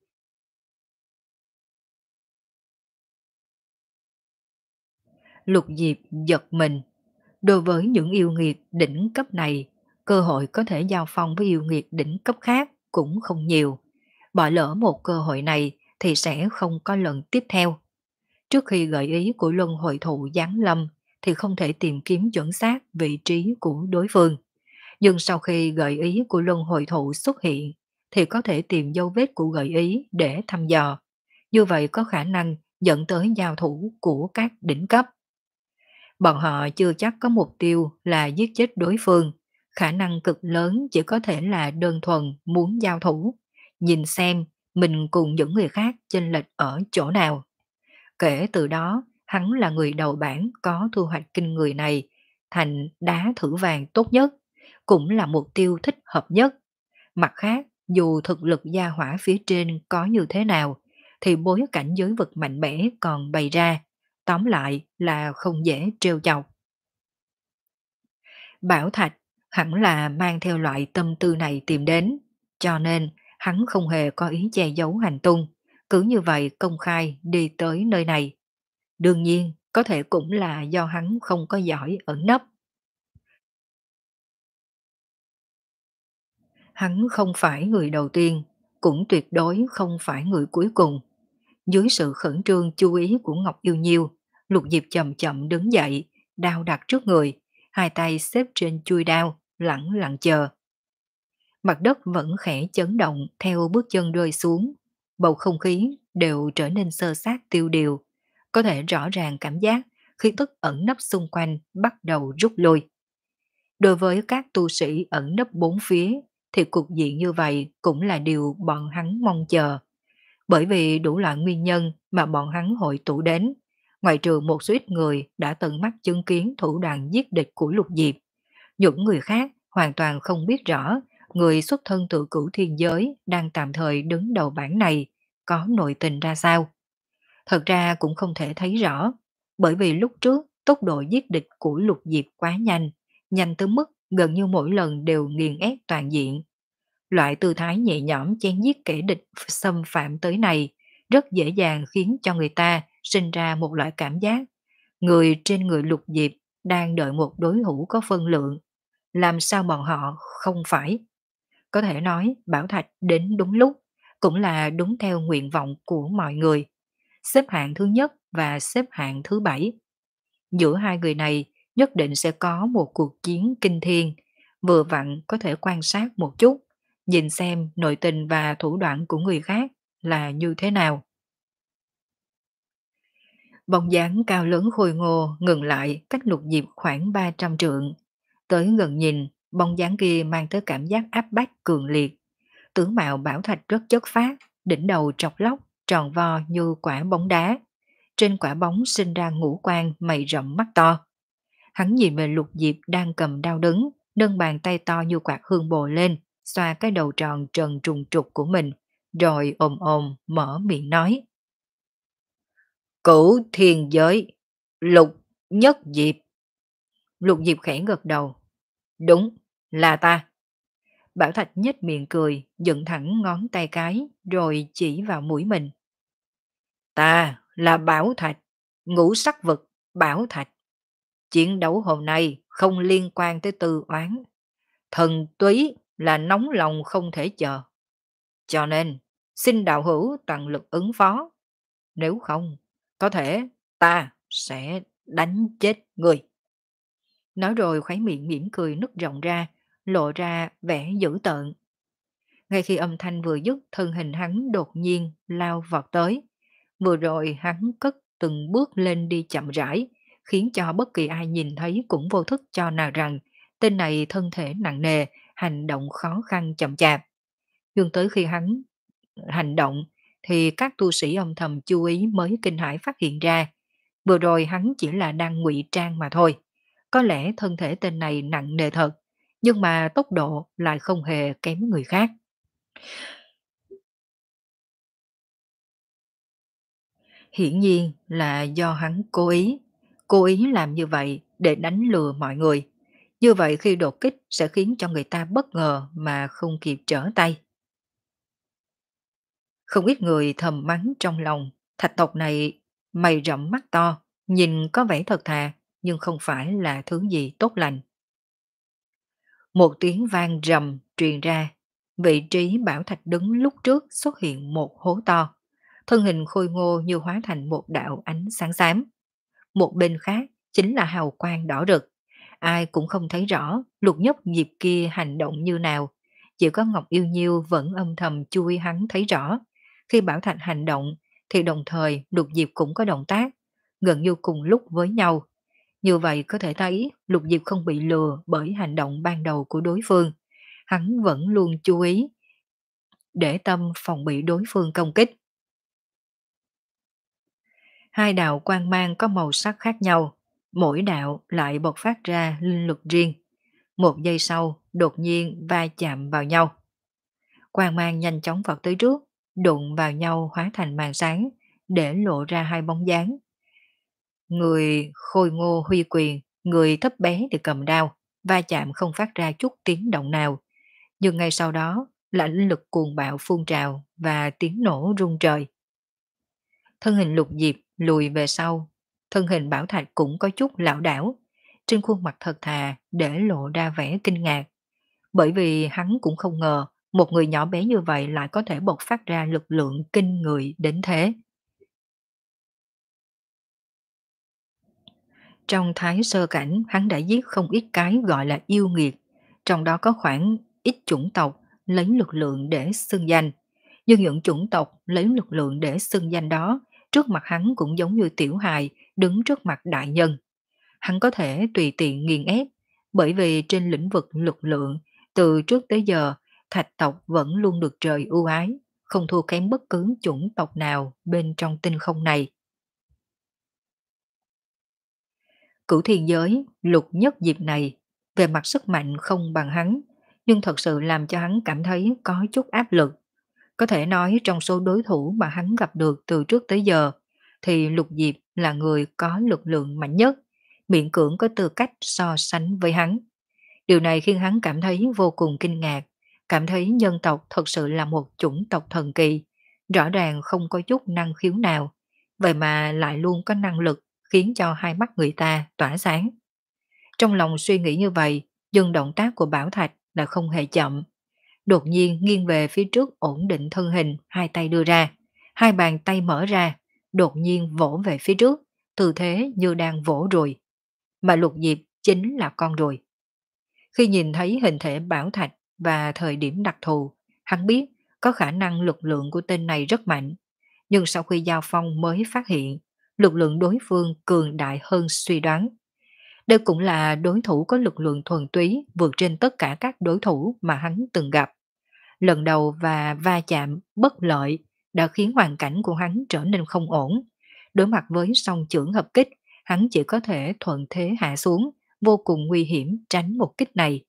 Lục Diệp giật mình. Đối với những yêu nghiệt đỉnh cấp này, cơ hội có thể giao phong với yêu nghiệt đỉnh cấp khác cũng không nhiều. Bỏ lỡ một cơ hội này thì sẽ không có lần tiếp theo. Trước khi gợi ý của luân hồi thụ giáng lâm thì không thể tìm kiếm chuẩn xác vị trí của đối phương. Nhưng sau khi gợi ý của luân hồi thụ xuất hiện thì có thể tìm dấu vết của gợi ý để thăm dò. Như vậy có khả năng dẫn tới giao thủ của các đỉnh cấp. Bọn họ chưa chắc có mục tiêu là giết chết đối phương, khả năng cực lớn chỉ có thể là đơn thuần muốn giao thủ, nhìn xem mình cùng những người khác chênh lệch ở chỗ nào. Kể từ đó, hắn là người đầu bảng có thu hoạch kinh người này, thành đá thử vàng tốt nhất, cũng là mục tiêu thích hợp nhất. Mặt khác, dù thực lực gia hỏa phía trên có như thế nào, thì bối cảnh giới vực mạnh mẽ còn bày ra, tóm lại là không dễ trêu chọc. Bảo Thạch hẳn là mang theo loại tâm tư này tìm đến, cho nên hắn không hề có ý che giấu hành tung, cứ như vậy công khai đi tới nơi này. Đương nhiên, có thể cũng là do hắn không có giỏi ẩn nấp. Hắn không phải người đầu tiên, cũng tuyệt đối không phải người cuối cùng. Dưới sự khẩn trương chú ý của Ngọc Yêu Nhiêu, Lục Diệp chậm chậm đứng dậy, đao đặt trước người, hai tay xếp trên chui đao, lẳng lặng chờ. Mặt đất vẫn khẽ chấn động theo bước chân rơi xuống, bầu không khí đều trở nên xơ xác tiêu điều, có thể rõ ràng cảm giác khí tức ẩn nấp xung quanh bắt đầu rút lui. Đối với các tu sĩ ẩn nấp bốn phía thì cục diện như vậy cũng là điều bọn hắn mong chờ, bởi vì đủ loại nguyên nhân mà bọn hắn hội tụ đến, ngoại trừ một số ít người đã tận mắt chứng kiến thủ đoạn giết địch của Lục Diệp, những người khác hoàn toàn không biết rõ người xuất thân từ cửu thiên giới đang tạm thời đứng đầu bảng này có nội tình ra sao. Thật ra cũng không thể thấy rõ, bởi vì lúc trước tốc độ giết địch của Lục Diệp quá nhanh, nhanh tới mức gần như mỗi lần đều nghiền ép toàn diện. Loại tư thái nhẹ nhõm chém giết kẻ địch xâm phạm tới này rất dễ dàng khiến cho người ta sinh ra một loại cảm giác người trên người Lục Diệp đang đợi một đối thủ có phân lượng. Làm sao bọn họ không phải? Có thể nói Bảo Thạch đến đúng lúc, cũng là đúng theo nguyện vọng của mọi người. Xếp hạng thứ nhất và xếp hạng thứ bảy. Giữa hai người này nhất định sẽ có một cuộc chiến kinh thiên, vừa vặn có thể quan sát một chút, nhìn xem nội tình và thủ đoạn của người khác là như thế nào. Bóng dáng cao lớn khôi ngô ngừng lại cách Lục Diệp khoảng ba trăm trượng. Tới gần nhìn, bóng dáng kia mang tới cảm giác áp bách cường liệt. Tướng mạo bảo thạch rất chất phát, đỉnh đầu trọc lóc, tròn vo như quả bóng đá. Trên quả bóng sinh ra ngũ quan mày rậm mắt to. Hắn nhìn về Lục Diệp đang cầm đao đứng, nâng bàn tay to như quạt hương bồ lên, xoa cái đầu tròn trần trùng trục của mình, rồi ồm ồm mở miệng nói. Cửu thiên giới, Lục Nhất Diệp. Lục Diệp khẽ gật đầu. Đúng, là ta. Bảo Thạch nhếch miệng cười, dựng thẳng ngón tay cái, rồi chỉ vào mũi mình. Ta là Bảo Thạch, ngũ sắc vực Bảo Thạch. Chiến đấu hôm nay không liên quan tới tư oán. Thần túy là nóng lòng không thể chờ. Cho nên, xin đạo hữu toàn lực ứng phó. Nếu không, có thể ta sẽ đánh chết người. Nói rồi khóe miệng mỉm cười nứt rộng ra, lộ ra vẻ dữ tợn. Ngay khi âm thanh vừa dứt, thân hình hắn đột nhiên lao vọt tới. Vừa rồi hắn cất từng bước lên đi chậm rãi, khiến cho bất kỳ ai nhìn thấy cũng vô thức cho nào rằng tên này thân thể nặng nề, hành động khó khăn chậm chạp. Nhưng tới khi hắn hành động thì các tu sĩ âm thầm chú ý mới kinh hãi phát hiện ra. Vừa rồi hắn chỉ là đang ngụy trang mà thôi. Có lẽ thân thể tên này nặng nề thật, nhưng mà tốc độ lại không hề kém người khác. Hiển nhiên là do hắn cố ý, cố ý làm như vậy để đánh lừa mọi người. Như vậy khi đột kích sẽ khiến cho người ta bất ngờ mà không kịp trở tay. Không ít người thầm mắng trong lòng, thạch tộc này mày rậm mắt to, nhìn có vẻ thật thà, nhưng không phải là thứ gì tốt lành. Một tiếng vang rầm truyền ra, vị trí bảo thạch đứng lúc trước xuất hiện một hố to, thân hình khôi ngô như hóa thành một đạo ánh sáng xám. Một bên khác chính là hào quang đỏ rực. Ai cũng không thấy rõ Lục Nhất Diệp kia hành động như nào. Chỉ có Ngọc Yêu Nhiêu vẫn âm thầm chui hắn thấy rõ. Khi Bảo Thạch hành động thì đồng thời Lục Diệp cũng có động tác, gần như cùng lúc với nhau. Như vậy có thể thấy Lục Diệp không bị lừa bởi hành động ban đầu của đối phương. Hắn vẫn luôn chú ý để tâm phòng bị đối phương công kích. Hai đạo quang mang có màu sắc khác nhau, mỗi đạo lại bộc phát ra linh lực riêng. Một giây sau, đột nhiên va chạm vào nhau. Quang mang nhanh chóng vọt tới trước, đụng vào nhau hóa thành màn sáng, để lộ ra hai bóng dáng. Người khôi ngô huy quyền, người thấp bé thì cầm đao, va chạm không phát ra chút tiếng động nào. Nhưng ngay sau đó, là linh lực cuồng bạo phun trào và tiếng nổ rung trời. Thân hình Lục Diệp lùi về sau, thân hình Bảo Thạch cũng có chút lảo đảo, trên khuôn mặt thật thà để lộ ra vẻ kinh ngạc, bởi vì hắn cũng không ngờ một người nhỏ bé như vậy lại có thể bộc phát ra lực lượng kinh người đến thế. Trong thái sơ cảnh hắn đã giết không ít cái gọi là yêu nghiệt, trong đó có khoảng ít chủng tộc lấy lực lượng để xưng danh, nhưng những chủng tộc lấy lực lượng để xưng danh đó, trước mặt hắn cũng giống như tiểu hài đứng trước mặt đại nhân. Hắn có thể tùy tiện nghiền ép, bởi vì trên lĩnh vực lực lượng, từ trước tới giờ, thạch tộc vẫn luôn được trời ưu ái, không thua kém bất cứ chủng tộc nào bên trong tinh không này. Cửu thiên giới, lục nhất diệp này, về mặt sức mạnh không bằng hắn, nhưng thật sự làm cho hắn cảm thấy có chút áp lực. Có thể nói trong số đối thủ mà hắn gặp được từ trước tới giờ, thì lục diệp là người có lực lượng mạnh nhất, miễn cưỡng có tư cách so sánh với hắn. Điều này khiến hắn cảm thấy vô cùng kinh ngạc, cảm thấy nhân tộc thật sự là một chủng tộc thần kỳ, rõ ràng không có chút năng khiếu nào, vậy mà lại luôn có năng lực khiến cho hai mắt người ta tỏa sáng. Trong lòng suy nghĩ như vậy, nhưng động tác của Bảo Thạch là không hề chậm. Đột nhiên nghiêng về phía trước ổn định thân hình, hai tay đưa ra, hai bàn tay mở ra, đột nhiên vỗ về phía trước, tư thế như đang vỗ ruồi. Mà Lục Diệp chính là con ruồi. Khi nhìn thấy hình thể Bảo Thạch và thời điểm đặc thù, hắn biết có khả năng lực lượng của tên này rất mạnh. Nhưng sau khi giao phong mới phát hiện, lực lượng đối phương cường đại hơn suy đoán. Đây cũng là đối thủ có lực lượng thuần túy vượt trên tất cả các đối thủ mà hắn từng gặp. Lần đầu và va chạm bất lợi đã khiến hoàn cảnh của hắn trở nên không ổn. Đối mặt với song chưởng hợp kích, hắn chỉ có thể thuận thế hạ xuống, vô cùng nguy hiểm tránh một kích này.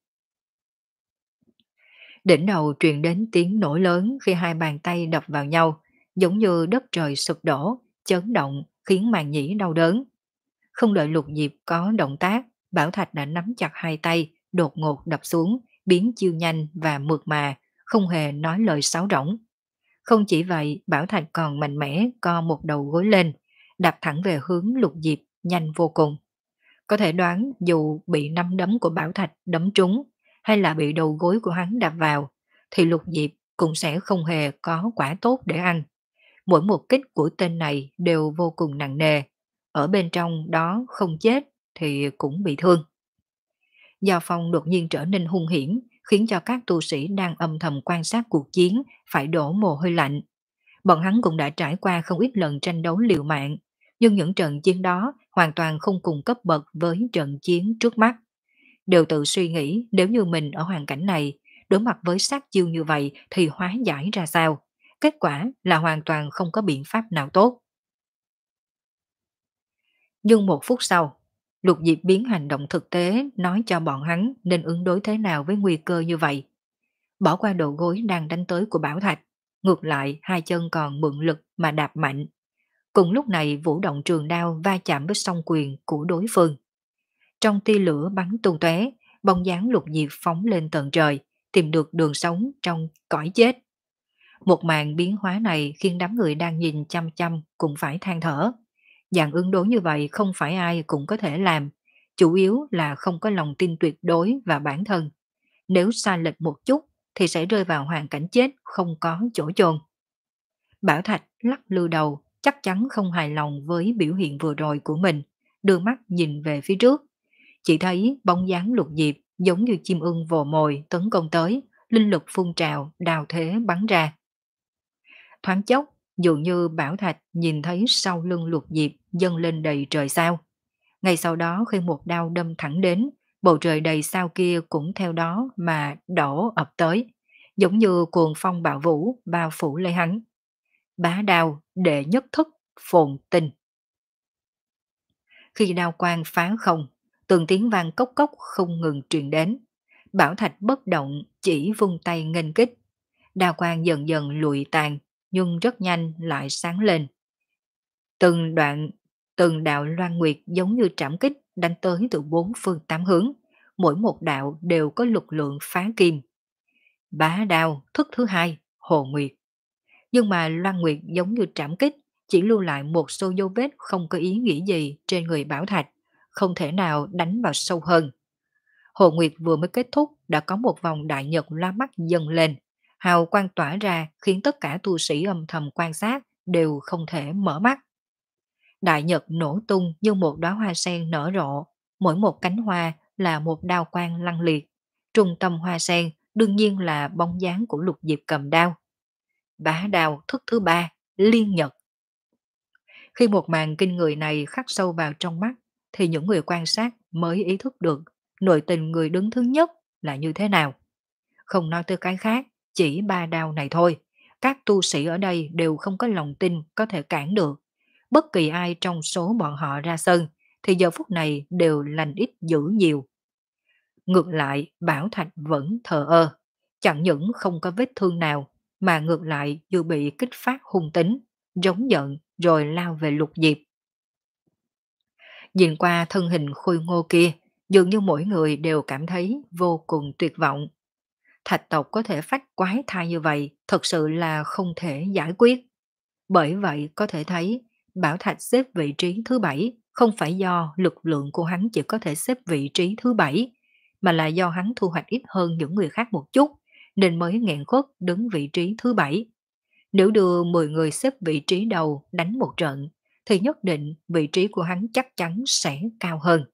Đỉnh đầu truyền đến tiếng nổ lớn khi hai bàn tay đập vào nhau, giống như đất trời sụp đổ, chấn động khiến màn nhĩ đau đớn. Không đợi Lục Diệp có động tác, Bảo Thạch đã nắm chặt hai tay, đột ngột đập xuống, biến chiêu nhanh và mượt mà, không hề nói lời sáo rỗng. Không chỉ vậy, Bảo Thạch còn mạnh mẽ co một đầu gối lên, đạp thẳng về hướng Lục Diệp, nhanh vô cùng. Có thể đoán dù bị năm đấm của Bảo Thạch đấm trúng, hay là bị đầu gối của hắn đạp vào, thì Lục Diệp cũng sẽ không hề có quả tốt để ăn. Mỗi một kích của tên này đều vô cùng nặng nề, ở bên trong đó không chết thì cũng bị thương. Giao phong đột nhiên trở nên hung hiểm, khiến cho các tu sĩ đang âm thầm quan sát cuộc chiến phải đổ mồ hôi lạnh. Bọn hắn cũng đã trải qua không ít lần tranh đấu liều mạng, nhưng những trận chiến đó hoàn toàn không cùng cấp bậc với trận chiến trước mắt. Đều tự suy nghĩ nếu như mình ở hoàn cảnh này, đối mặt với sát chiêu như vậy thì hóa giải ra sao. Kết quả là hoàn toàn không có biện pháp nào tốt. Nhưng một phút sau, Lục Diệp biến hành động thực tế nói cho bọn hắn nên ứng đối thế nào với nguy cơ như vậy. Bỏ qua đầu gối đang đánh tới của Bảo Thạch, ngược lại hai chân còn mượn lực mà đạp mạnh. Cùng lúc này vũ động trường đao va chạm với song quyền của đối phương. Trong tia lửa bắn tung tóe, bóng dáng Lục Diệp phóng lên tận trời, tìm được đường sống trong cõi chết. Một màn biến hóa này khiến đám người đang nhìn chăm chăm cũng phải than thở. Dạng ứng đối như vậy không phải ai cũng có thể làm, chủ yếu là không có lòng tin tuyệt đối vào bản thân. Nếu sai lệch một chút thì sẽ rơi vào hoàn cảnh chết không có chỗ chôn. Bảo Thạch lắc lư đầu, chắc chắn không hài lòng với biểu hiện vừa rồi của mình, đưa mắt nhìn về phía trước. Chỉ thấy bóng dáng Lục Diệp giống như chim ưng vồ mồi tấn công tới, linh lực phun trào, đào thế bắn ra. Thoáng chốc, dường như Bảo Thạch nhìn thấy sau lưng Lục Diệp dâng lên đầy trời sao. Ngay sau đó khi một đao đâm thẳng đến, bầu trời đầy sao kia cũng theo đó mà đổ ập tới, giống như cuồng phong bạo vũ bao phủ lấy hắn. Bá đao đệ nhất thức phồn tinh. Khi đao quang phá không, từng tiếng vang cốc cốc không ngừng truyền đến. Bảo Thạch bất động chỉ vung tay nghênh kích. Đao quang dần dần lụi tàn, nhưng rất nhanh lại sáng lên. Từng đoạn, từng đạo loan nguyệt giống như trảm kích đánh tới từ bốn phương tám hướng. Mỗi một đạo đều có lực lượng phá kim. Bá đao thức thứ hai, Hồ Nguyệt. Nhưng mà loan nguyệt giống như trảm kích, chỉ lưu lại một số dấu vết không có ý nghĩa gì trên người Bảo Thạch, không thể nào đánh vào sâu hơn. Hồ Nguyệt vừa mới kết thúc đã có một vòng đại nhật loa mắt dâng lên, hào quang tỏa ra khiến tất cả tu sĩ âm thầm quan sát đều không thể mở mắt. Đại nhật nổ tung như một đóa hoa sen nở rộ, mỗi một cánh hoa là một đao quang lăng liệt. Trung tâm hoa sen đương nhiên là bóng dáng của Lục Diệp cầm đao. Bá đao thức thứ ba, liên nhật. Khi một màn kinh người này khắc sâu vào trong mắt, thì những người quan sát mới ý thức được nội tình người đứng thứ nhất là như thế nào. Không nói tới cái khác, chỉ ba đao này thôi, các tu sĩ ở đây đều không có lòng tin có thể cản được. Bất kỳ ai trong số bọn họ ra sân, thì giờ phút này đều lành ít dữ nhiều. Ngược lại, Bảo Thạch vẫn thờ ơ, chẳng những không có vết thương nào, mà ngược lại dù bị kích phát hung tính, giống giận rồi lao về Lục Diệp. Nhìn qua thân hình khôi ngô kia, dường như mỗi người đều cảm thấy vô cùng tuyệt vọng. Thạch tộc có thể phát quái thai như vậy thật sự là không thể giải quyết. Bởi vậy có thể thấy Bảo Thạch xếp vị trí thứ bảy không phải do lực lượng của hắn chỉ có thể xếp vị trí thứ bảy, mà là do hắn thu hoạch ít hơn những người khác một chút, nên mới nghẹn khuất đứng vị trí thứ bảy. Nếu đưa mười người xếp vị trí đầu đánh một trận, thì nhất định vị trí của hắn chắc chắn sẽ cao hơn.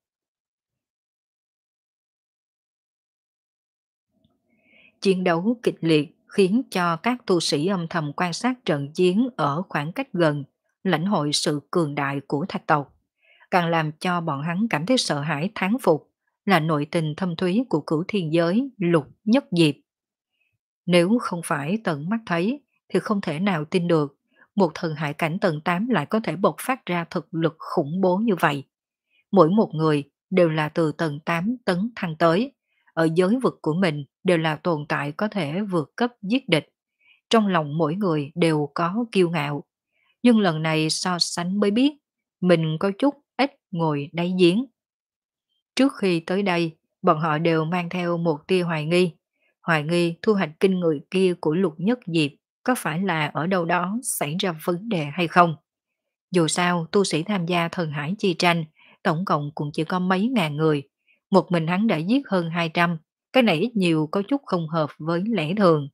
Chiến đấu kịch liệt khiến cho các tu sĩ âm thầm quan sát trận chiến ở khoảng cách gần, lãnh hội sự cường đại của thạch tộc. Càng làm cho bọn hắn cảm thấy sợ hãi thán phục là nội tình thâm thúy của cửu thiên giới Lục Nhất Diệp. Nếu không phải tận mắt thấy thì không thể nào tin được một thần hải cảnh tầng tám lại có thể bộc phát ra thực lực khủng bố như vậy. Mỗi một người đều là từ tầng tám tấn thăng tới, ở giới vực của mình đều là tồn tại có thể vượt cấp giết địch. Trong lòng mỗi người đều có kiêu ngạo. Nhưng lần này so sánh mới biết, mình có chút ít ngồi đáy giếng. Trước khi tới đây, bọn họ đều mang theo một tia hoài nghi. Hoài nghi thu hoạch kinh người kia của Lục Nhất Diệp có phải là ở đâu đó xảy ra vấn đề hay không. Dù sao, tu sĩ tham gia thần hải chi tranh, tổng cộng cũng chỉ có mấy ngàn người. Một mình hắn đã giết hơn hai trăm, cái này ít nhiều có chút không hợp với lẽ thường.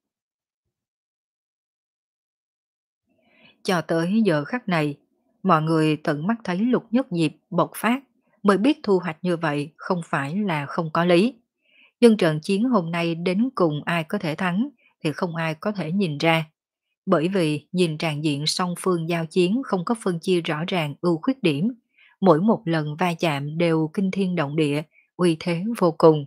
Cho tới giờ khắc này, mọi người tận mắt thấy Lục Nhất Diệp bộc phát, mới biết thu hoạch như vậy không phải là không có lý. Nhưng trận chiến hôm nay đến cùng ai có thể thắng thì không ai có thể nhìn ra. Bởi vì nhìn tràn diện song phương giao chiến không có phân chia rõ ràng ưu khuyết điểm, mỗi một lần va chạm đều kinh thiên động địa, uy thế vô cùng.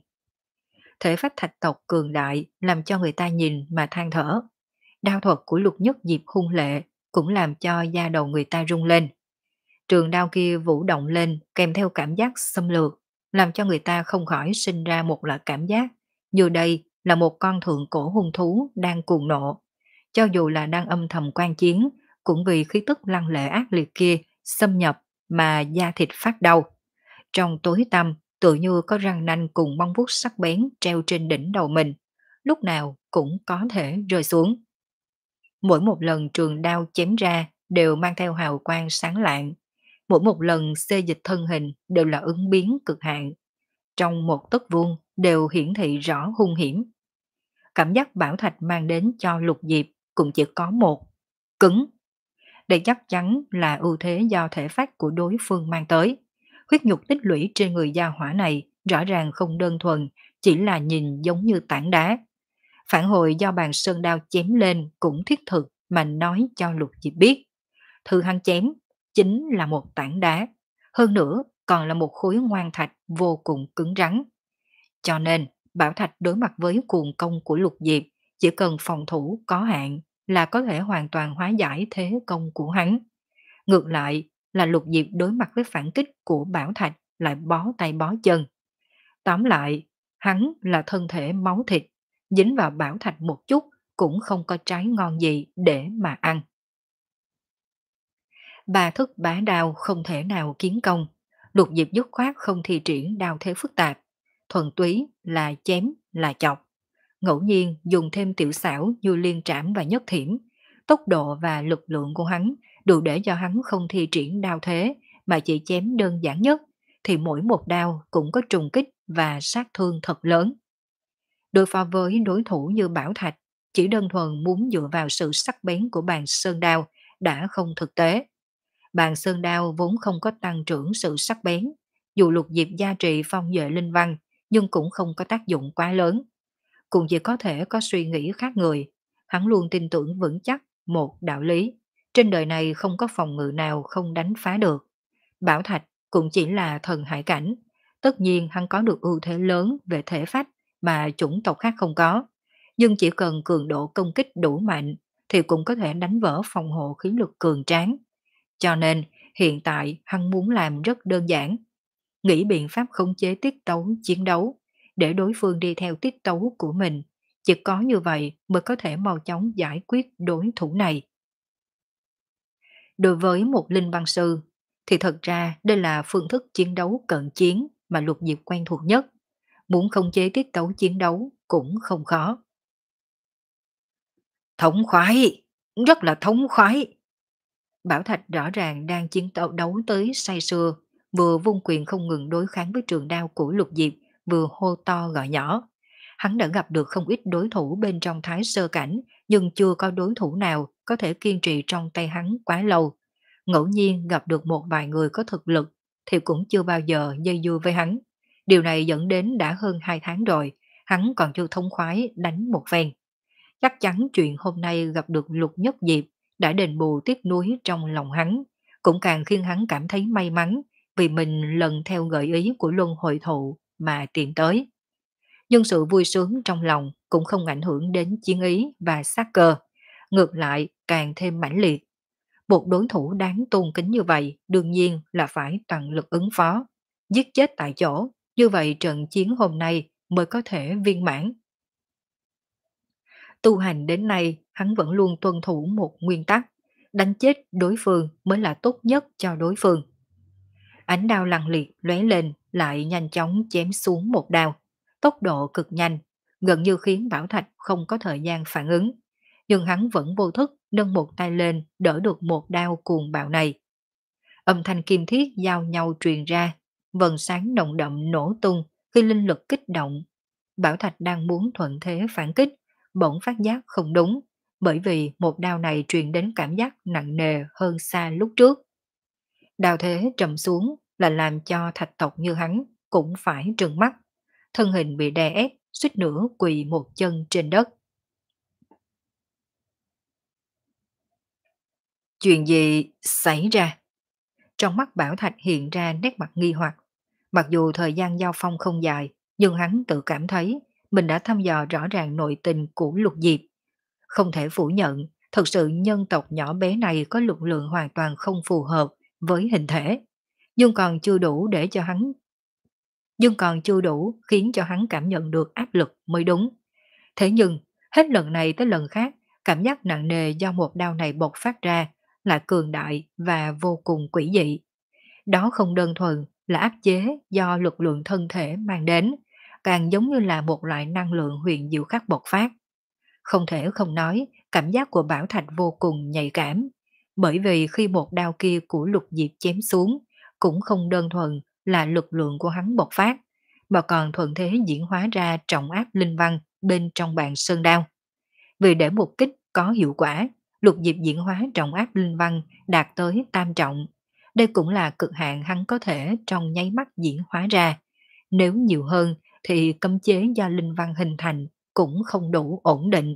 Thể phách thạch tộc cường đại làm cho người ta nhìn mà than thở. Đao thuật của Lục Nhất Diệp hung lệ cũng làm cho da đầu người ta rung lên. Trường đao kia vũ động lên kèm theo cảm giác xâm lược, làm cho người ta không khỏi sinh ra một loại cảm giác như đây là một con thượng cổ hung thú đang cuồng nộ. Cho dù là đang âm thầm quan chiến, cũng vì khí tức lăng lệ ác liệt kia xâm nhập mà da thịt phát đau. Trong tối tăm, tự như có răng nanh cùng móng vuốt sắc bén treo trên đỉnh đầu mình, lúc nào cũng có thể rơi xuống. Mỗi một lần trường đao chém ra đều mang theo hào quang sáng lạng. Mỗi một lần xê dịch thân hình đều là ứng biến cực hạn. Trong một tấc vuông đều hiển thị rõ hung hiểm. Cảm giác bảo thạch mang đến cho Lục Diệp cũng chỉ có một, cứng. Đây chắc chắn là ưu thế do thể phách của đối phương mang tới. Huyết nhục tích lũy trên người gia hỏa này rõ ràng không đơn thuần, chỉ là nhìn giống như tảng đá. Phản hồi do bàn sơn đao chém lên cũng thiết thực mà nói cho Lục Diệp biết. Thứ hắn chém chính là một tảng đá, hơn nữa còn là một khối ngoan thạch vô cùng cứng rắn. Cho nên, Bảo Thạch đối mặt với cuồng công của Lục Diệp, chỉ cần phòng thủ có hạn là có thể hoàn toàn hóa giải thế công của hắn. Ngược lại là Lục Diệp đối mặt với phản kích của Bảo Thạch lại bó tay bó chân. Tóm lại, hắn là thân thể máu thịt, dính vào Bảo Thạch một chút cũng không có trái ngon gì để mà ăn. Ba thức bá đao không thể nào kiến công, Lục Diệp dứt khoát không thi triển đao thế phức tạp, thuần túy là chém là chọc. Ngẫu nhiên dùng thêm tiểu xảo như liên trảm và nhất thiểm, tốc độ và lực lượng của hắn đủ để cho hắn không thi triển đao thế mà chỉ chém đơn giản nhất, thì mỗi một đao cũng có trùng kích và sát thương thật lớn. Đối phó với đối thủ như Bảo Thạch, chỉ đơn thuần muốn dựa vào sự sắc bén của bàn sơn đao đã không thực tế. Bàn sơn đao vốn không có tăng trưởng sự sắc bén, dù Lục Diệp gia trị phong duệ linh văn, nhưng cũng không có tác dụng quá lớn. Cũng chỉ có thể có suy nghĩ khác người. Hắn luôn tin tưởng vững chắc một đạo lý. Trên đời này không có phòng ngự nào không đánh phá được. Bảo Thạch cũng chỉ là thần hải cảnh. Tất nhiên hắn có được ưu thế lớn về thể phách mà chủng tộc khác không có. Nhưng chỉ cần cường độ công kích đủ mạnh thì cũng có thể đánh vỡ phòng hộ khí lực cường tráng. Cho nên hiện tại hắn muốn làm rất đơn giản. Nghĩ biện pháp khống chế tiết tấu chiến đấu để đối phương đi theo tiết tấu của mình. Chỉ có như vậy mới có thể mau chóng giải quyết đối thủ này. Đối với một linh văn sư thì thật ra đây là phương thức chiến đấu cận chiến mà Lục Diệp quen thuộc nhất. Muốn khống chế tiết tấu chiến đấu cũng không khó. Thống khoái! Rất là thống khoái! Bảo Thạch rõ ràng đang chiến đấu đấu tới say sưa, vừa vung quyền không ngừng đối kháng với trường đao của Lục Diệp, vừa hô to gọi nhỏ. Hắn đã gặp được không ít đối thủ bên trong thái sơ cảnh, nhưng chưa có đối thủ nào có thể kiên trì trong tay hắn quá lâu. Ngẫu nhiên gặp được một vài người có thực lực, thì cũng chưa bao giờ dây dưa với hắn. Điều này dẫn đến đã hơn hai tháng rồi, hắn còn chưa thống khoái đánh một phen. Chắc chắn chuyện hôm nay gặp được Lục Nhất Diệp đã đền bù tiếc nuối trong lòng hắn, cũng càng khiến hắn cảm thấy may mắn vì mình lần theo gợi ý của Luân Hồi Thụ mà tìm tới. Nhưng sự vui sướng trong lòng cũng không ảnh hưởng đến chiến ý và sát cơ, ngược lại càng thêm mãnh liệt. Một đối thủ đáng tôn kính như vậy đương nhiên là phải toàn lực ứng phó, giết chết tại chỗ, như vậy trận chiến hôm nay mới có thể viên mãn. Tu hành đến nay, hắn vẫn luôn tuân thủ một nguyên tắc, đánh chết đối phương mới là tốt nhất cho đối phương. Ánh đao lặng liệt lóe lên lại nhanh chóng chém xuống một đao, tốc độ cực nhanh, gần như khiến Bảo Thạch không có thời gian phản ứng. Nhưng hắn vẫn vô thức nâng một tay lên đỡ được một đao cuồng bạo này. Âm thanh kim thiết giao nhau truyền ra, vần sáng nồng đậm nổ tung khi linh lực kích động. Bảo Thạch đang muốn thuận thế phản kích, bỗng phát giác không đúng, bởi vì một đao này truyền đến cảm giác nặng nề hơn xa lúc trước. Đao thế trầm xuống là làm cho thạch tộc như hắn cũng phải trừng mắt, thân hình bị đè ép, suýt nữa quỳ một chân trên đất. Chuyện gì xảy ra? Trong mắt Bảo Thạch hiện ra nét mặt nghi hoặc. Mặc dù thời gian giao phong không dài, nhưng hắn tự cảm thấy mình đã thăm dò rõ ràng nội tình của Lục Diệp. Không thể phủ nhận, thực sự nhân tộc nhỏ bé này có lực lượng hoàn toàn không phù hợp với hình thể, nhưng còn chưa đủ để cho hắn nhưng còn chưa đủ khiến cho hắn cảm nhận được áp lực mới đúng. Thế nhưng, hết lần này tới lần khác, cảm giác nặng nề do một đao này bộc phát ra là cường đại và vô cùng quỷ dị. Đó không đơn thuần là áp chế do lực lượng thân thể mang đến, càng giống như là một loại năng lượng huyền diệu khác bộc phát. Không thể không nói, cảm giác của Bảo Thạch vô cùng nhạy cảm, bởi vì khi một đao kia của Lục Diệp chém xuống, cũng không đơn thuần là lực lượng của hắn bộc phát, mà còn thuận thế diễn hóa ra trọng áp linh văn bên trong bàn sơn đao. Vì để một kích có hiệu quả, Lục Diệp diễn hóa trọng áp linh văn đạt tới tam trọng. Đây cũng là cực hạn hắn có thể trong nháy mắt diễn hóa ra. Nếu nhiều hơn thì cấm chế do linh văn hình thành cũng không đủ ổn định.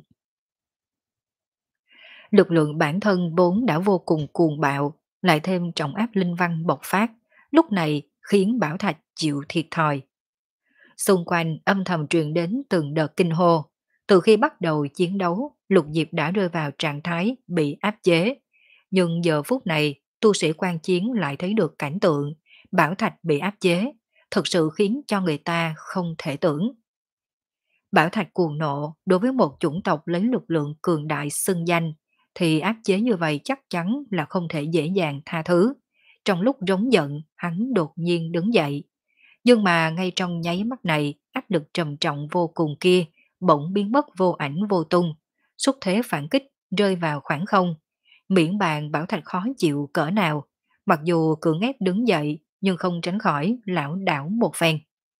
Lực lượng bản thân vốn đã vô cùng cuồng bạo, lại thêm trọng áp linh văn bộc phát, lúc này khiến Bảo Thạch chịu thiệt thòi. Xung quanh âm thầm truyền đến từng đợt kinh hô. Từ khi bắt đầu chiến đấu, Lục Diệp đã rơi vào trạng thái bị áp chế. Nhưng giờ phút này, tu sĩ quan chiến lại thấy được cảnh tượng, Bảo Thạch bị áp chế, thực sự khiến cho người ta không thể tưởng. Bảo Thạch cuồng nộ đối với một chủng tộc lấy lực lượng cường đại xưng danh, thì áp chế như vậy chắc chắn là không thể dễ dàng tha thứ. Trong lúc rống giận, hắn đột nhiên đứng dậy. Nhưng mà ngay trong nháy mắt này, áp lực trầm trọng vô cùng kia bỗng biến mất vô ảnh vô tung, xúc thế phản kích rơi vào khoảng không. Miễn bàn Bảo Thạch khó chịu cỡ nào, mặc dù cưỡng ép đứng dậy nhưng không tránh khỏi lão đảo một phen.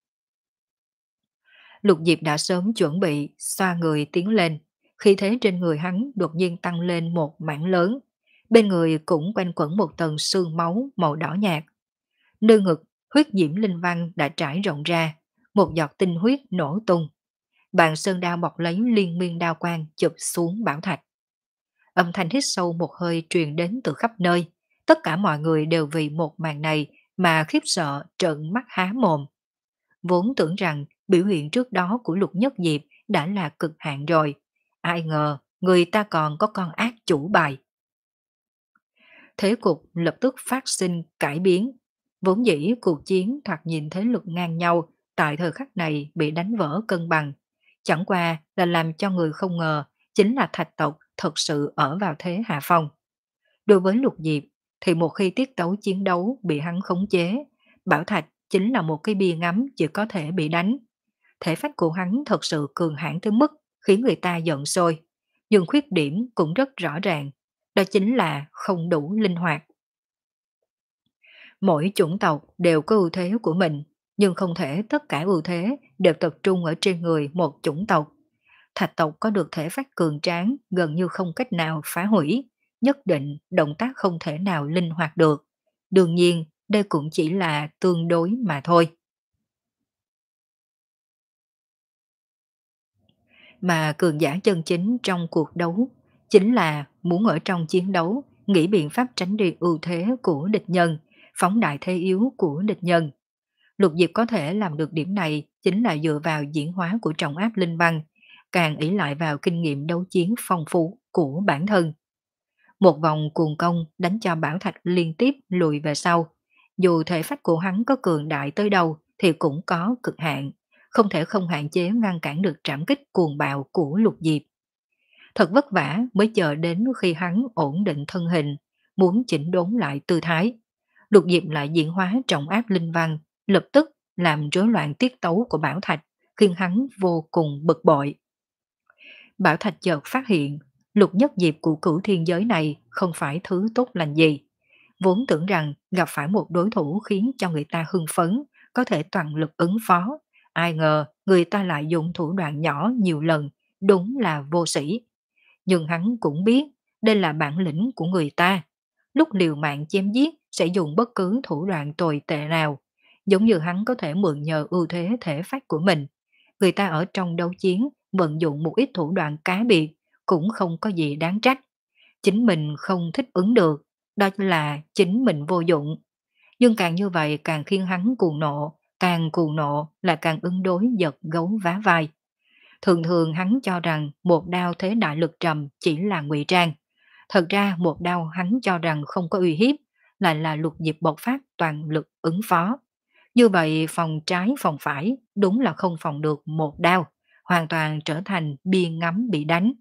Lục Diệp đã sớm chuẩn bị xoa người tiến lên, khí thế trên người hắn đột nhiên tăng lên một mảng lớn, bên người cũng quanh quẩn một tầng sương máu màu đỏ nhạt. Nơi ngực huyết diễm linh văn đã trải rộng ra, một giọt tinh huyết nổ tung. Bàn sơn đao bọc lấy liên miên đao quang chụp xuống Bảo Thạch. Âm thanh hít sâu một hơi truyền đến từ khắp nơi. Tất cả mọi người đều vì một màn này mà khiếp sợ trợn mắt há mồm. Vốn tưởng rằng biểu hiện trước đó của Lục Nhất Diệp đã là cực hạn rồi. Ai ngờ người ta còn có con ác chủ bài. Thế cục lập tức phát sinh cải biến. Vốn dĩ cuộc chiến thoạt nhìn thế lực ngang nhau, tại thời khắc này bị đánh vỡ cân bằng. Chẳng qua là làm cho người không ngờ chính là Thạch tộc thật sự ở vào thế hạ phong. Đối với Lục Diệp thì một khi tiết tấu chiến đấu bị hắn khống chế, Bảo Thạch chính là một cái bia ngắm chỉ có thể bị đánh. Thể phách của hắn thật sự cường hãn tới mức khiến người ta giận sôi. Nhưng khuyết điểm cũng rất rõ ràng, đó chính là không đủ linh hoạt. Mỗi chủng tộc đều có ưu thế của mình, nhưng không thể tất cả ưu thế đều tập trung ở trên người một chủng tộc. Thạch tộc có được thể phách cường tráng gần như không cách nào phá hủy, nhất định động tác không thể nào linh hoạt được. Đương nhiên, đây cũng chỉ là tương đối mà thôi. Mà cường giả chân chính trong cuộc đấu chính là muốn ở trong chiến đấu nghĩ biện pháp tránh đi ưu thế của địch nhân, phóng đại thế yếu của địch nhân. Lục Diệp có thể làm được điểm này chính là dựa vào diễn hóa của trọng áp linh văn, càng ỷ lại vào kinh nghiệm đấu chiến phong phú của bản thân. Một vòng cuồng công đánh cho Bảo Thạch liên tiếp lùi về sau. Dù thể phách của hắn có cường đại tới đâu thì cũng có cực hạn, không thể không hạn chế ngăn cản được trảm kích cuồng bạo của Lục Diệp. Thật vất vả mới chờ đến khi hắn ổn định thân hình, muốn chỉnh đốn lại tư thái. Lục Diệp lại diễn hóa trọng áp linh văn, lập tức làm rối loạn tiết tấu của Bảo Thạch, khiến hắn vô cùng bực bội. Bảo Thạch chợt phát hiện, Lục Nhất Diệp của cửu thiên giới này không phải thứ tốt lành gì. Vốn tưởng rằng gặp phải một đối thủ khiến cho người ta hưng phấn, có thể toàn lực ứng phó. Ai ngờ người ta lại dùng thủ đoạn nhỏ nhiều lần, đúng là vô sĩ. Nhưng hắn cũng biết đây là bản lĩnh của người ta. Lúc liều mạng chém giết sẽ dùng bất cứ thủ đoạn tồi tệ nào. Giống như hắn có thể mượn nhờ ưu thế thể phách của mình. Người ta ở trong đấu chiến vận dụng một ít thủ đoạn cá biệt cũng không có gì đáng trách. Chính mình không thích ứng được, đó là chính mình vô dụng. Nhưng càng như vậy càng khiến hắn cuồng nộ, càng cuồng nộ là càng ứng đối giật gấu vá vai. Thường thường hắn cho rằng một đao thế đại lực trầm chỉ là ngụy trang. Thật ra một đao hắn cho rằng không có uy hiếp, lại là Lục Diệp bộc phát toàn lực ứng phó. Như vậy phòng trái phòng phải đúng là không phòng được một đao, hoàn toàn trở thành bia ngắm bị đánh.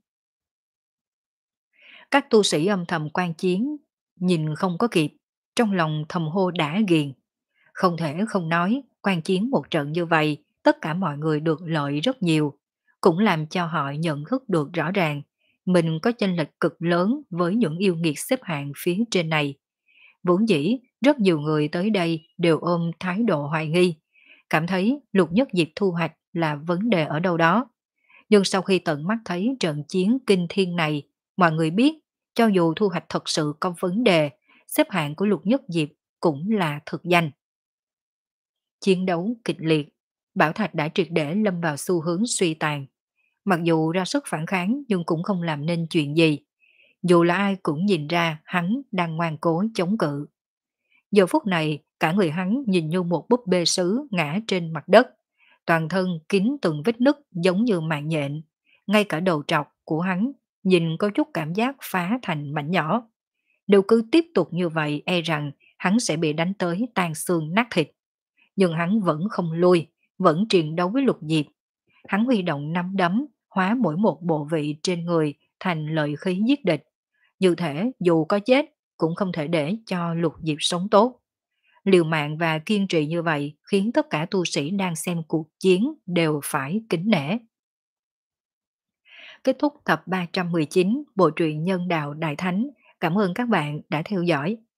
Các tu sĩ âm thầm quan chiến, nhìn không có kịp, trong lòng thầm hô đã ghiền. Không thể không nói, quan chiến một trận như vậy, tất cả mọi người được lợi rất nhiều, cũng làm cho họ nhận thức được rõ ràng, mình có chênh lệch cực lớn với những yêu nghiệt xếp hạng phía trên này. Vốn dĩ, rất nhiều người tới đây đều ôm thái độ hoài nghi, cảm thấy Lục Nhất Diệp thu hoạch là vấn đề ở đâu đó. Nhưng sau khi tận mắt thấy trận chiến kinh thiên này, mọi người biết, cho dù thu hoạch thật sự có vấn đề, xếp hạng của Lục Nhất Diệp cũng là thực danh. Chiến đấu kịch liệt, Bảo Thạch đã triệt để lâm vào xu hướng suy tàn. Mặc dù ra sức phản kháng nhưng cũng không làm nên chuyện gì. Dù là ai cũng nhìn ra hắn đang ngoan cố chống cự. Giờ phút này, cả người hắn nhìn như một búp bê sứ ngã trên mặt đất. Toàn thân kín từng vết nứt giống như mạng nhện. Ngay cả đầu trọc của hắn nhìn có chút cảm giác phá thành mảnh nhỏ. Nếu cứ tiếp tục như vậy e rằng hắn sẽ bị đánh tới tan xương nát thịt. Nhưng hắn vẫn không lui, vẫn chiến đấu với Lục Diệp. Hắn huy động nắm đấm, hóa mỗi một bộ vị trên người thành lợi khí giết địch. Như thể dù có chết cũng không thể để cho Lục Diệp sống tốt. Liều mạng và kiên trì như vậy khiến tất cả tu sĩ đang xem cuộc chiến đều phải kính nể. Kết thúc tập ba trăm mười chín bộ truyện Nhân Đạo Đại Thánh. Cảm ơn các bạn đã theo dõi.